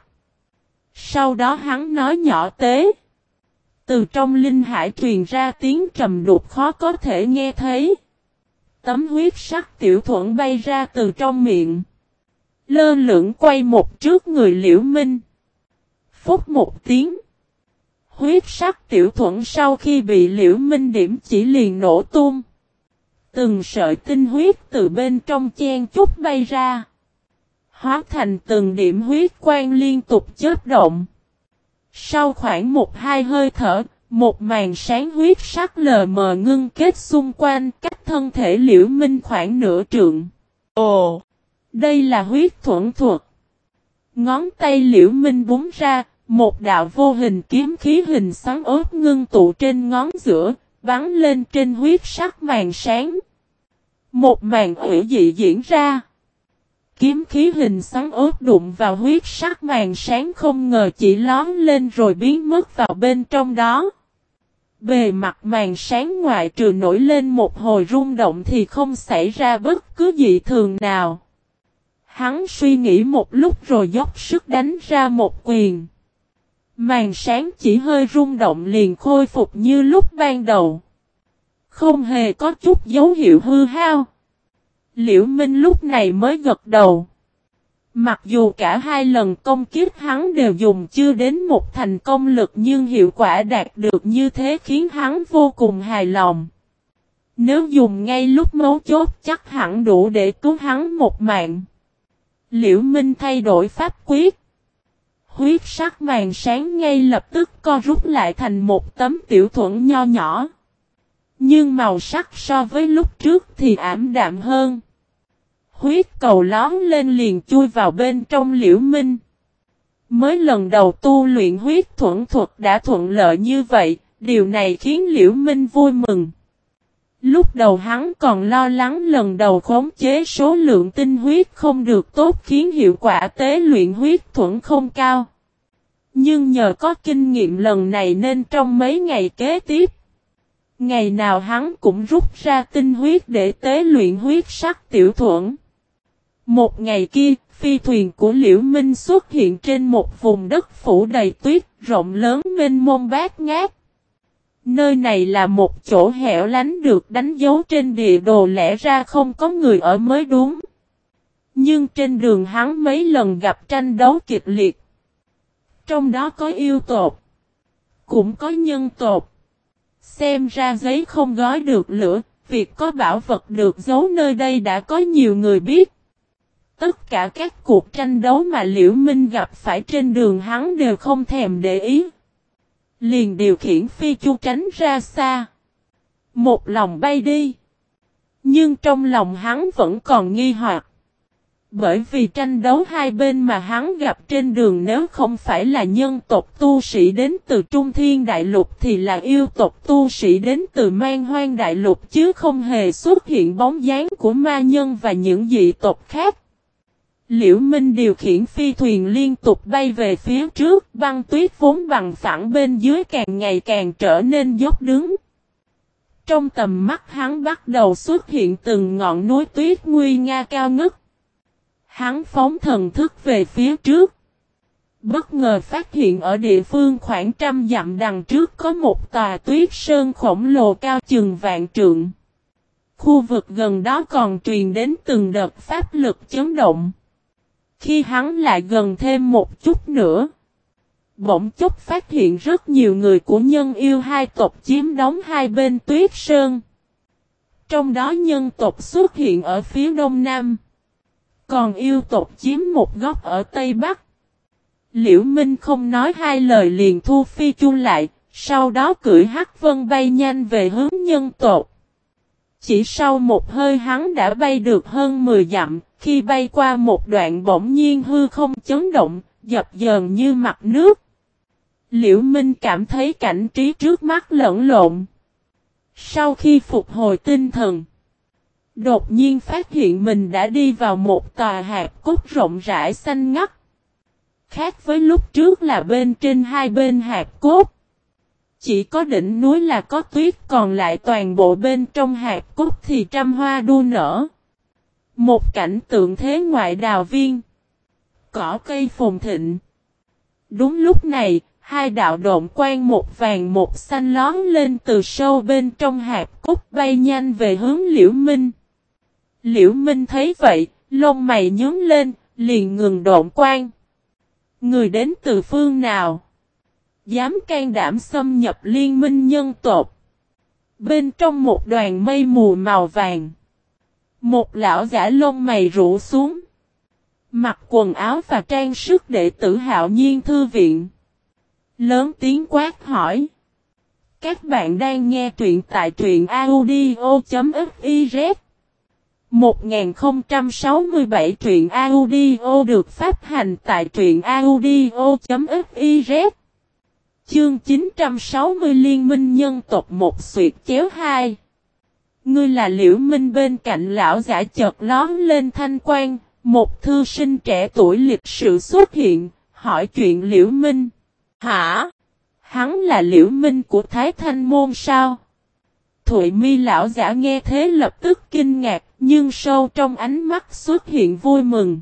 Sau đó hắn nói nhỏ tế. Từ trong linh hải truyền ra tiếng trầm đục khó có thể nghe thấy. Tấm huyết sắc tiểu thuẫn bay ra từ trong miệng. Lơ lửng quay một trước người Liễu Minh. Phút một tiếng. Huyết sắc tiểu thuẫn sau khi bị Liễu Minh điểm chỉ liền nổ tung. Từng sợi tinh huyết từ bên trong chen chút bay ra. Hóa thành từng điểm huyết quang liên tục chớp động. Sau khoảng 1-2 hơi thở, Một màn sáng huyết sắc lờ mờ ngưng kết xung quanh cách thân thể Liễu Minh khoảng nửa trượng. Ồ! Đây là huyết thuẫn thuật. Ngón tay Liễu Minh búng ra, một đạo vô hình kiếm khí hình xoắn ốp ngưng tụ trên ngón giữa, bắn lên trên huyết sắc màn sáng. Một màn hủy dị diễn ra. Kiếm khí hình xoắn ốp đụng vào huyết sắc màn sáng không ngờ chỉ lóm lên rồi biến mất vào bên trong đó. Bề mặt màn sáng ngoại trừ nổi lên một hồi rung động thì không xảy ra bất cứ dị thường nào. Hắn suy nghĩ một lúc rồi dốc sức đánh ra một quyền. Màn sáng chỉ hơi rung động liền khôi phục như lúc ban đầu. Không hề có chút dấu hiệu hư hao. Liễu Minh lúc này mới gật đầu. Mặc dù cả hai lần công kích hắn đều dùng chưa đến một thành công lực nhưng hiệu quả đạt được như thế khiến hắn vô cùng hài lòng. Nếu dùng ngay lúc mấu chốt chắc hẳn đủ để cứu hắn một mạng. Liễu Minh thay đổi pháp quyết. Huyết sắc màn sáng ngay lập tức co rút lại thành một tấm tiểu thuẫn nho nhỏ. Nhưng màu sắc so với lúc trước thì ảm đạm hơn. Huyết cầu lón lên liền chui vào bên trong Liễu Minh. Mới lần đầu tu luyện huyết thuẫn thuật đã thuận lợi như vậy, điều này khiến Liễu Minh vui mừng. Lúc đầu hắn còn lo lắng lần đầu khống chế số lượng tinh huyết không được tốt khiến hiệu quả tế luyện huyết thuẫn không cao. Nhưng nhờ có kinh nghiệm lần này nên trong mấy ngày kế tiếp, ngày nào hắn cũng rút ra tinh huyết để tế luyện huyết sắc tiểu thuẫn. Một ngày kia, phi thuyền của Liễu Minh xuất hiện trên một vùng đất phủ đầy tuyết, rộng lớn mênh mông bát ngát. Nơi này là một chỗ hẻo lánh được đánh dấu trên địa đồ lẽ ra không có người ở mới đúng. Nhưng trên đường hắn mấy lần gặp tranh đấu kịch liệt. Trong đó có yêu tộc, cũng có nhân tộc. Xem ra giấy không gói được lửa, việc có bảo vật được giấu nơi đây đã có nhiều người biết. Tất cả các cuộc tranh đấu mà Liễu Minh gặp phải trên đường hắn đều không thèm để ý. Liền điều khiển phi chu tránh ra xa. Một lòng bay đi. Nhưng trong lòng hắn vẫn còn nghi hoặc. Bởi vì tranh đấu hai bên mà hắn gặp trên đường nếu không phải là nhân tộc tu sĩ đến từ Trung Thiên Đại Lục thì là yêu tộc tu sĩ đến từ Man Hoang Đại Lục chứ không hề xuất hiện bóng dáng của ma nhân và những dị tộc khác. Liễu Minh điều khiển phi thuyền liên tục bay về phía trước, băng tuyết vốn bằng phẳng bên dưới càng ngày càng trở nên dốc đứng. Trong tầm mắt hắn bắt đầu xuất hiện từng ngọn núi tuyết nguy nga cao ngất. Hắn phóng thần thức về phía trước. Bất ngờ phát hiện ở địa phương khoảng trăm dặm đằng trước có một tòa tuyết sơn khổng lồ cao chừng vạn trượng. Khu vực gần đó còn truyền đến từng đợt pháp lực chấn động. Khi hắn lại gần thêm một chút nữa, bỗng chốc phát hiện rất nhiều người của nhân yêu hai tộc chiếm đóng hai bên tuyết sơn. Trong đó nhân tộc xuất hiện ở phía đông nam, còn yêu tộc chiếm một góc ở tây bắc. Liễu Minh không nói hai lời liền thu phi chu lại, sau đó cưỡi hắc vân bay nhanh về hướng nhân tộc. Chỉ sau một hơi hắn đã bay được hơn 10 dặm, khi bay qua một đoạn bỗng nhiên hư không chấn động, dập dờn như mặt nước. Liễu Minh cảm thấy cảnh trí trước mắt lẫn lộn. Sau khi phục hồi tinh thần, đột nhiên phát hiện mình đã đi vào một tòa hạp cốt rộng rãi xanh ngắt. Khác với lúc trước là bên trên hai bên hạp cốt, chỉ có đỉnh núi là có tuyết, còn lại toàn bộ bên trong hạp cốt thì trăm hoa đua nở. Một cảnh tượng thế ngoại đào viên. Cỏ cây phồn thịnh. Đúng lúc này, hai đạo độn quang một vàng một xanh lón lên từ sâu bên trong hạp cốt bay nhanh về hướng Liễu Minh. Liễu Minh thấy vậy, lông mày nhướng lên, liền ngừng độn quang. Người đến từ phương nào? Dám can đảm xâm nhập liên minh nhân tộc. Bên trong một đoàn mây mù màu vàng, một lão giả lông mày rũ xuống, mặc quần áo và trang sức đệ tử Hạo Nhiên thư viện, lớn tiếng quát hỏi. Các bạn đang nghe truyện tại truyện audio.fiz 1067 truyện audio được phát hành tại truyện audio.fiz Chương 960 Liên minh nhân tộc một xuyệt chéo 2. Ngươi là Liễu Minh. Bên cạnh lão giả chợt lóe lên thanh quang, một thư sinh trẻ tuổi lịch sự xuất hiện, hỏi chuyện Liễu Minh. Hả? Hắn là Liễu Minh của Thái Thanh Môn sao? Thụy Mi lão giả nghe thế lập tức kinh ngạc, nhưng sâu trong ánh mắt xuất hiện vui mừng.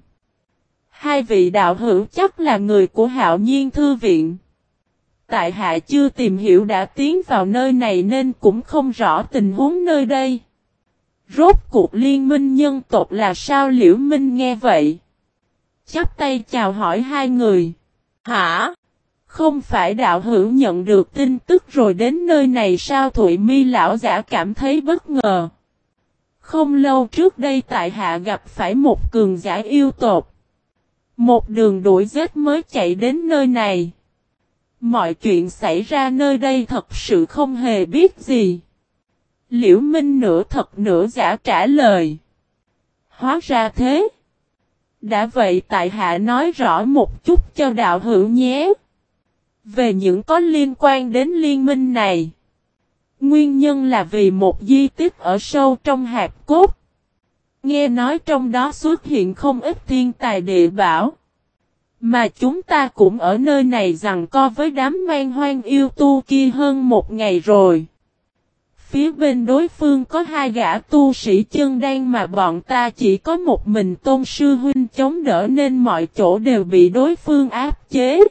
Hai vị đạo hữu chắc là người của Hạo Nhiên Thư Viện. Tại hạ chưa tìm hiểu đã tiến vào nơi này nên cũng không rõ tình huống nơi đây. Rốt cuộc liên minh nhân tộc là sao? Liễu Minh nghe vậy, chắp tay chào hỏi hai người. Hả? Không phải đạo hữu nhận được tin tức rồi đến nơi này sao? Thụy Mi lão giả cảm thấy bất ngờ. Không lâu trước đây tại hạ gặp phải một cường giả yêu tộc. Một đường đuổi giết mới chạy đến nơi này. Mọi chuyện xảy ra nơi đây thật sự không hề biết gì. Liễu Minh nửa thật nửa giả trả lời. Hóa ra thế. Đã vậy tại hạ nói rõ một chút cho đạo hữu nhé. Về những có liên quan đến liên minh này. Nguyên nhân là vì một di tích ở sâu trong hạt cốt. Nghe nói trong đó xuất hiện không ít thiên tài địa bảo. Mà chúng ta cũng ở nơi này giằng co với đám man hoang yêu tu kia hơn một ngày rồi. Phía bên đối phương có hai gã tu sĩ chân đan mà bọn ta chỉ có một mình Tôn sư huynh chống đỡ nên mọi chỗ đều bị đối phương áp chế.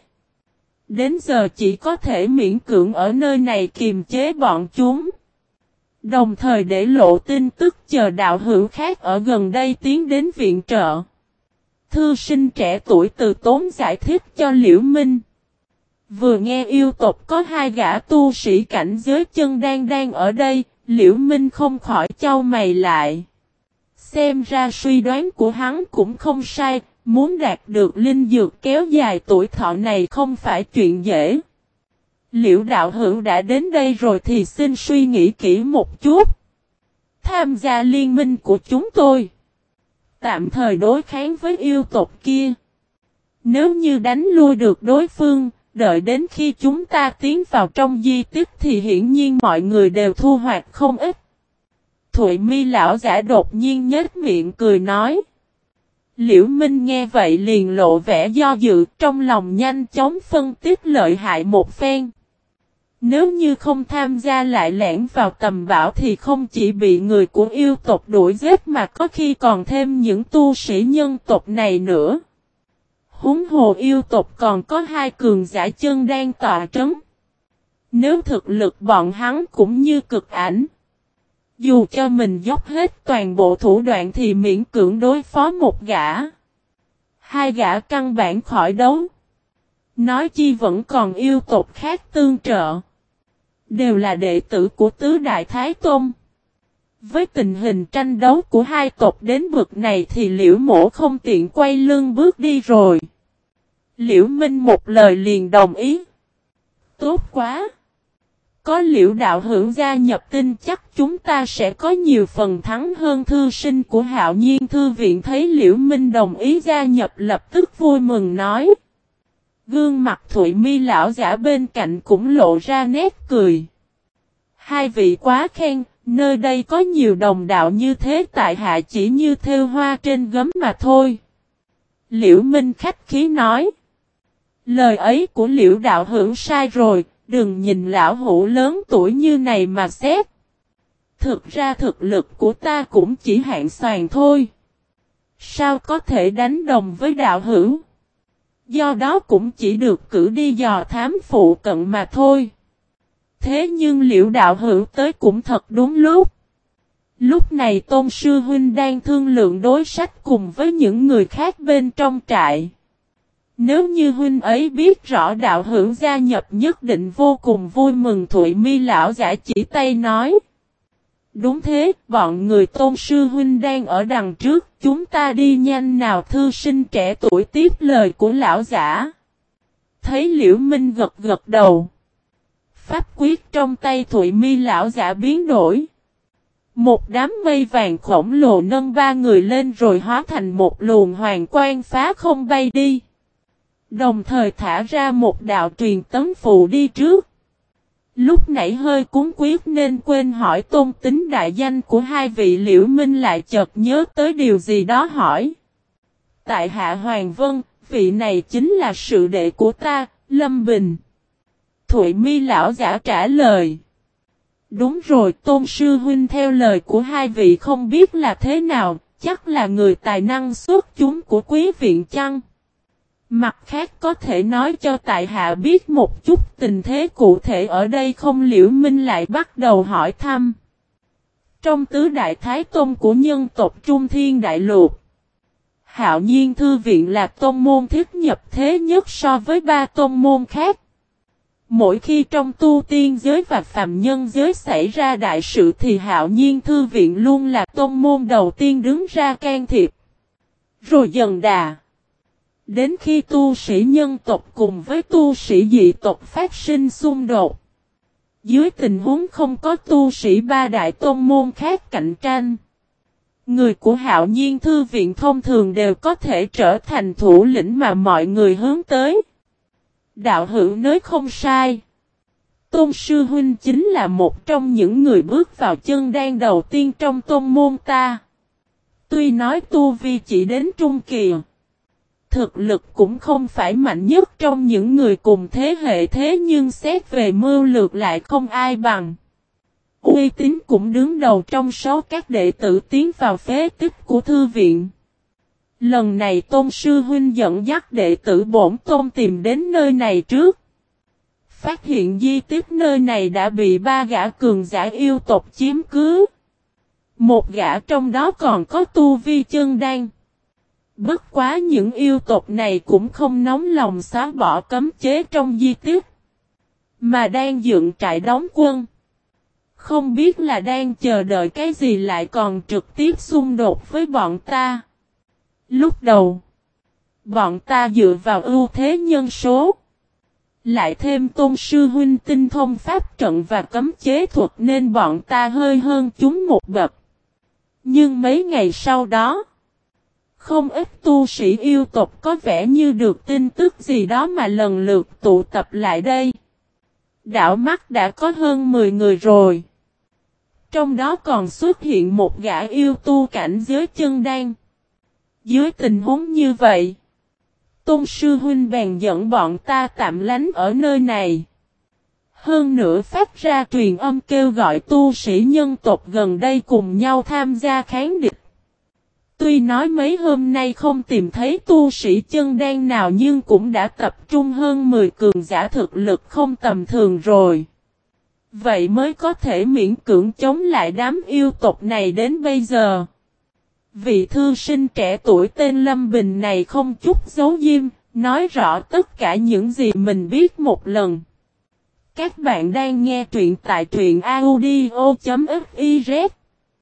Đến giờ chỉ có thể miễn cưỡng ở nơi này kiềm chế bọn chúng. Đồng thời để lộ tin tức chờ đạo hữu khác ở gần đây tiến đến viện trợ. Thư sinh trẻ tuổi từ tốn giải thích cho Liễu Minh. Vừa nghe yêu tộc có hai gã tu sĩ cảnh giới chân đang ở đây, Liễu Minh không khỏi chau mày lại. Xem ra suy đoán của hắn cũng không sai, muốn đạt được linh dược kéo dài tuổi thọ này không phải chuyện dễ. Liễu đạo hữu đã đến đây rồi thì xin suy nghĩ kỹ một chút. Tham gia liên minh của chúng tôi. Tạm thời đối kháng với yêu tộc kia. Nếu như đánh lui được đối phương, đợi đến khi chúng ta tiến vào trong di tích thì hiển nhiên mọi người đều thu hoạch không ít. Thụy Mi lão giả đột nhiên nhếch miệng cười nói. Liễu Minh nghe vậy liền lộ vẻ do dự, trong lòng nhanh chóng phân tích lợi hại một phen. Nếu như không tham gia lại lẻn vào tầm bão thì không chỉ bị người của yêu tộc đuổi giết mà có khi còn thêm những tu sĩ nhân tộc này nữa. Huống hồ yêu tộc còn có hai cường giả chân đang tọa trấn. Nếu thực lực bọn hắn cũng như cực ảnh. Dù cho mình dốc hết toàn bộ thủ đoạn thì miễn cưỡng đối phó một gã. Hai gã căn bản khỏi đấu. Nói chi vẫn còn yêu tộc khác tương trợ. Đều là đệ tử của Tứ Đại Thái Tôn. Với tình hình tranh đấu của hai tộc đến bực này thì Liễu Mỗ không tiện quay lưng bước đi rồi. Liễu Minh một lời liền đồng ý. Tốt quá! Có Liễu đạo hữu gia nhập tin chắc chúng ta sẽ có nhiều phần thắng hơn. Thư sinh của Hạo Nhiên Thư Viện thấy Liễu Minh đồng ý gia nhập lập tức vui mừng nói. Gương mặt Thụy Mi lão giả bên cạnh cũng lộ ra nét cười. Hai vị quá khen, nơi đây có nhiều đồng đạo như thế tại hạ chỉ như thêu hoa trên gấm mà thôi. Liễu Minh khách khí nói. Lời ấy của Liễu đạo hữu sai rồi, đừng nhìn lão hữu lớn tuổi như này mà xét. Thực ra thực lực của ta cũng chỉ hạng xoàn thôi. Sao có thể đánh đồng với đạo hữu? Do đó cũng chỉ được cử đi dò thám phụ cận mà thôi. Thế nhưng Liễu đạo hữu tới cũng thật đúng lúc. Lúc này Tôn sư huynh đang thương lượng đối sách cùng với những người khác bên trong trại. Nếu như huynh ấy biết rõ đạo hữu gia nhập nhất định vô cùng vui mừng. Thụy Mi lão giả chỉ tay nói. Đúng thế, bọn người Tôn sư huynh đang ở đằng trước, chúng ta đi nhanh nào. Thư sinh trẻ tuổi tiếp lời của lão giả. Thấy Liễu Minh gật gật đầu. pháp quyết trong tay Thụy Mi lão giả biến đổi. Một đám mây vàng khổng lồ nâng ba người lên rồi hóa thành một luồng hoàng quang phá không bay đi. Đồng thời thả ra một đạo truyền tấn phù đi trước. Lúc nãy hơi cuốn quyết nên quên hỏi tôn tính đại danh của hai vị. Liễu Minh lại chợt nhớ tới điều gì đó hỏi. Tại hạ Hoàng Vân, vị này chính là sự đệ của ta, Lâm Bình. Thụy Mi lão giả trả lời. Đúng rồi, Tôn sư huynh theo lời của hai vị không biết là thế nào, chắc là người tài năng xuất chúng của quý viện chăng? Mặt khác có thể nói cho tại hạ biết một chút tình thế cụ thể ở đây không? Liễu Minh lại bắt đầu hỏi thăm. Trong tứ đại thái tôn của nhân tộc Trung Thiên Đại Lục, Hạo Nhiên Thư Viện là tôn môn thiết nhập thế nhất so với ba tôn môn khác. Mỗi khi trong tu tiên giới và phàm nhân giới xảy ra đại sự thì Hạo Nhiên Thư Viện luôn là tôn môn đầu tiên đứng ra can thiệp. Rồi dần đà. Đến khi tu sĩ nhân tộc cùng với tu sĩ dị tộc phát sinh xung đột. Dưới tình huống không có tu sĩ ba đại tôn môn khác cạnh tranh. Người của Hạo Nhiên Thư Viện thông thường đều có thể trở thành thủ lĩnh mà mọi người hướng tới. Đạo hữu nói không sai. Tôn sư huynh chính là một trong những người bước vào chân đan đầu tiên trong tôn môn ta. Tuy nói tu vi chỉ đến trung kỳ. Thực lực cũng không phải mạnh nhất trong những người cùng thế hệ, thế nhưng xét về mưu lược lại không ai bằng. Uy tín cũng đứng đầu trong số các đệ tử tiến vào phế tích của thư viện. Lần này Tôn sư huynh dẫn dắt đệ tử bổn tôn tìm đến nơi này trước. Phát hiện di tích nơi này đã bị ba gã cường giả yêu tộc chiếm cứ. Một gã trong đó còn có tu vi chân đan. Bất quá những yêu tộc này cũng không nóng lòng xóa bỏ cấm chế trong di tích, mà đang dựng trại đóng quân. Không biết là đang chờ đợi cái gì lại còn trực tiếp xung đột với bọn ta. Lúc đầu, bọn ta dựa vào ưu thế nhân số. Lại thêm Tôn sư huynh tinh thông pháp trận và cấm chế thuật nên bọn ta hơi hơn chúng một bậc. Nhưng mấy ngày sau đó, không ít tu sĩ yêu tộc có vẻ như được tin tức gì đó mà lần lượt tụ tập lại đây. Đảo mắt đã có hơn 10 người rồi. Trong đó còn xuất hiện một gã yêu tu cảnh giới chân đan. Dưới tình huống như vậy, Tôn sư huynh bèn dẫn bọn ta tạm lánh ở nơi này. Hơn nữa phát ra truyền âm kêu gọi tu sĩ nhân tộc gần đây cùng nhau tham gia kháng địch. Tuy nói mấy hôm nay không tìm thấy tu sĩ chân đan nào nhưng cũng đã tập trung hơn 10 cường giả thực lực không tầm thường rồi. Vậy mới có thể miễn cưỡng chống lại đám yêu tộc này đến bây giờ. Vị thư sinh trẻ tuổi tên Lâm Bình này không chút giấu diếm, nói rõ tất cả những gì mình biết một lần. Các bạn đang nghe truyện tại truyện audio.fiz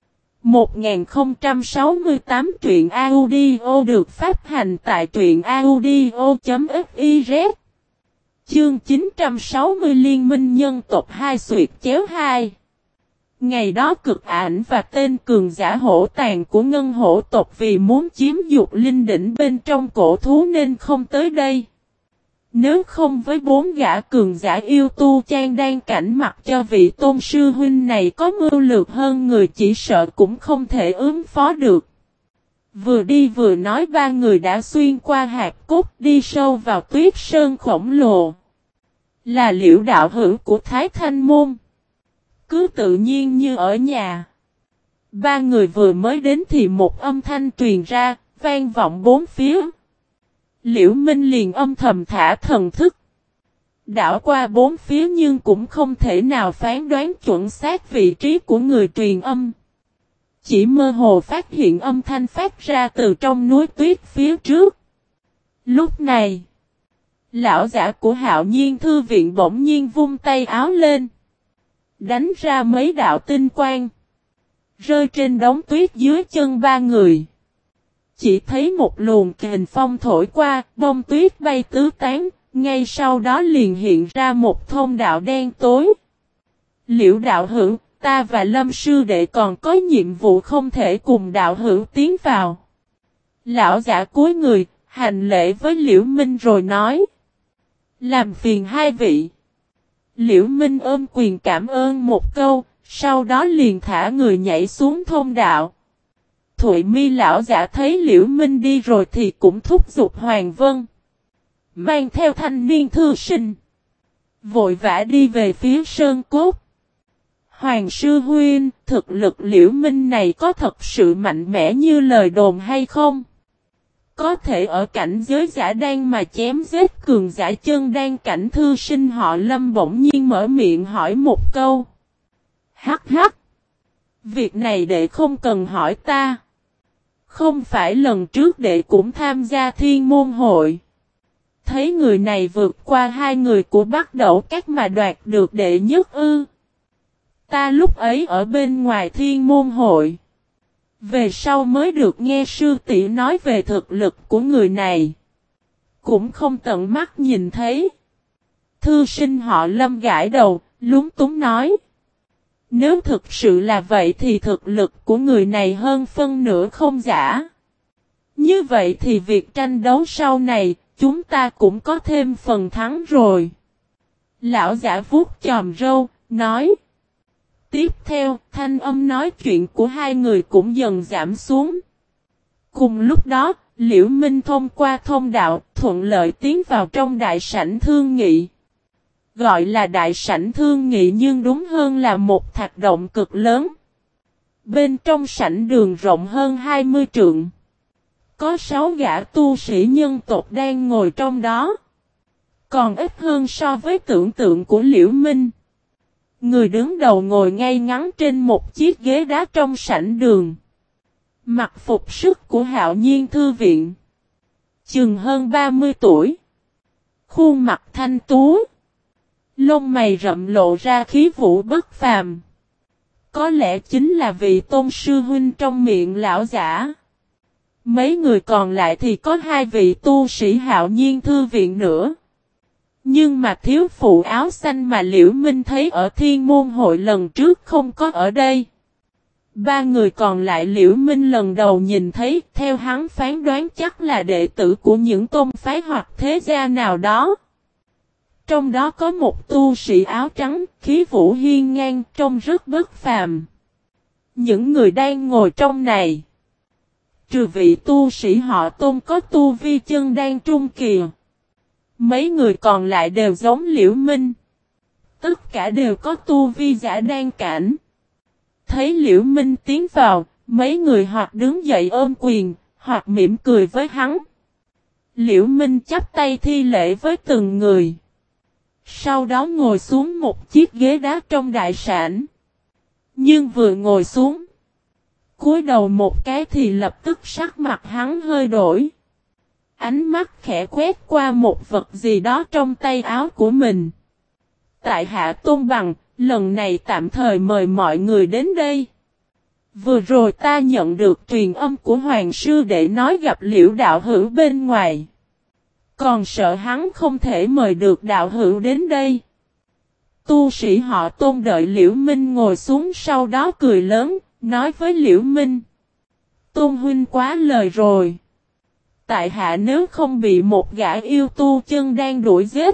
1068 truyện audio được phát hành tại truyện audio.fiz. Chương 960 Liên minh nhân tộc 2 xuyệt chéo 2. Ngày đó Cực Ảnh và tên cường giả hổ tàn của Ngân Hổ tộc vì muốn chiếm dục linh đỉnh bên trong cổ thú nên không tới đây. Nếu không với 4 gã cường giả yêu tu chan đang cảnh mặt cho vị Tôn sư huynh này có mưu lược hơn người chỉ sợ cũng không thể ứng phó được. Vừa đi vừa nói ba người đã xuyên qua hạt cốt đi sâu vào tuyết sơn khổng lồ. Là Liễu đạo hữu của Thái Thanh Môn. Cứ tự nhiên như ở nhà. Ba người vừa mới đến thì một âm thanh truyền ra, vang vọng bốn phía. Liễu Minh liền âm thầm thả thần thức. Đảo qua bốn phía nhưng cũng không thể nào phán đoán chuẩn xác vị trí của người truyền âm. Chỉ mơ hồ phát hiện âm thanh phát ra từ trong núi tuyết phía trước. Lúc này, lão giả của Hạo Nhiên Thư Viện bỗng nhiên vung tay áo lên. Đánh ra mấy đạo tinh quang. Rơi trên đống tuyết dưới chân ba người. Chỉ thấy một luồng kình phong thổi qua, bông tuyết bay tứ tán, Ngay sau đó liền hiện ra một thông đạo đen tối. Liễu đạo hữu, ta và Lâm sư đệ còn có nhiệm vụ không thể cùng đạo hữu tiến vào. Lão giả cúi người, hành lễ với Liễu Minh rồi nói. Làm phiền hai vị. Liễu Minh ôm quyền cảm ơn một câu, sau đó liền thả người nhảy xuống thông đạo. Thụy Mi lão giả thấy Liễu Minh đi rồi thì cũng thúc giục Hoàng Vân. Mang theo thanh niên thư sinh. Vội vã đi về phía sơn cốt. Hoàng sư huynh, thực lực Liễu Minh này có thật sự mạnh mẽ như lời đồn hay không? Có thể ở cảnh giới giả đan mà chém giết cường giả chân đan cảnh, thư sinh họ Lâm bỗng nhiên mở miệng hỏi một câu. Hắc hắc. Việc này đệ không cần hỏi ta. Không phải lần trước đệ cũng tham gia thiên môn hội. Thấy người này vượt qua hai người của Bắc Đẩu Các mà đoạt được đệ nhất ư. Ta lúc ấy ở bên ngoài thiên môn hội. Về sau mới được nghe sư tỷ nói về thực lực của người này. Cũng không tận mắt nhìn thấy. Thư sinh họ Lâm gãi đầu, lúng túng nói. Nếu thực sự là vậy thì thực lực của người này hơn phân nửa không giả. Như vậy thì việc tranh đấu sau này, chúng ta cũng có thêm phần thắng rồi. Lão giả vuốt chòm râu, nói. Tiếp theo, thanh âm nói chuyện của hai người cũng dần giảm xuống. Cùng lúc đó, Liễu Minh thông qua thông đạo, thuận lợi tiến vào trong đại sảnh thương nghị. Gọi là đại sảnh thương nghị nhưng đúng hơn là một thạch động cực lớn. Bên trong sảnh đường rộng hơn 20 trượng. Có 6 gã tu sĩ nhân tộc đang ngồi trong đó. Còn ít hơn so với tưởng tượng của Liễu Minh. Người đứng đầu ngồi ngay ngắn trên một chiếc ghế đá trong sảnh đường. Mặc phục sức của Hạo Nhiên Thư Viện. Chừng hơn 30 tuổi. Khuôn mặt thanh tú. Lông mày rậm lộ ra khí vũ bất phàm. Có lẽ chính là vị tôn sư huynh trong miệng lão giả. Mấy người còn lại thì có hai vị tu sĩ Hạo Nhiên Thư Viện nữa. Nhưng mà thiếu phụ áo xanh mà Liễu Minh thấy ở thiên môn hội lần trước không có ở đây. Ba người còn lại Liễu Minh lần đầu nhìn thấy, theo hắn phán đoán chắc là đệ tử của những tôn phái hoặc thế gia nào đó. Trong đó có một tu sĩ áo trắng, khí vũ hiên ngang, trông rất bất phàm. Những người đang ngồi trong này, trừ vị tu sĩ họ Tôn có tu vi chân đan trung kỳ, mấy người còn lại đều giống Liễu Minh. Tất cả đều có tu vi giả đan cảnh. Thấy Liễu Minh tiến vào, mấy người hoặc đứng dậy ôm quyền, hoặc mỉm cười với hắn. Liễu Minh chắp tay thi lễ với từng người. Sau đó ngồi xuống một chiếc ghế đá trong đại sảnh. Nhưng vừa ngồi xuống, cúi đầu một cái thì lập tức sắc mặt hắn hơi đổi. Ánh mắt khẽ quét qua một vật gì đó trong tay áo của mình. Tại hạ Tôn Bằng, lần này tạm thời mời mọi người đến đây. Vừa rồi ta nhận được truyền âm của Hoàng sư để nói gặp Liễu đạo hữu bên ngoài. Còn sợ hắn không thể mời được đạo hữu đến đây. Tu sĩ họ Tôn đợi Liễu Minh ngồi xuống sau đó cười lớn, nói với Liễu Minh. Tôn huynh quá lời rồi. Tại hạ nếu không bị một gã yêu tu chân đang đuổi giết.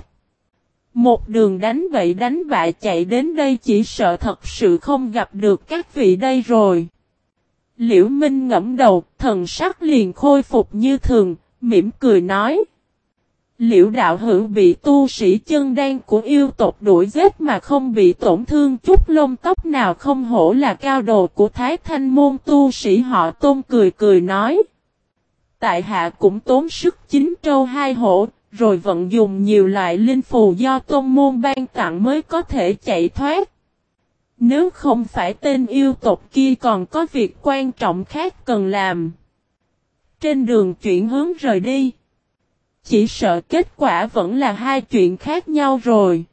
Một đường đánh bậy đánh bạ chạy đến đây chỉ sợ thật sự không gặp được các vị đây rồi. Liễu Minh ngẫm đầu, thần sắc liền khôi phục như thường, mỉm cười nói. Liễu đạo hữu bị tu sĩ chân đan của yêu tộc đuổi giết mà không bị tổn thương chút lông tóc nào, không hổ là cao đồ của Thái Thanh môn. Tu sĩ họ Tôn cười cười nói. Tại hạ cũng tốn sức chín trâu hai hổ, rồi vận dùng nhiều loại linh phù do tôn môn ban tặng mới có thể chạy thoát. Nếu không phải tên yêu tộc kia còn có việc quan trọng khác cần làm. Trên đường chuyển hướng rời đi, chỉ sợ kết quả vẫn là hai chuyện khác nhau rồi.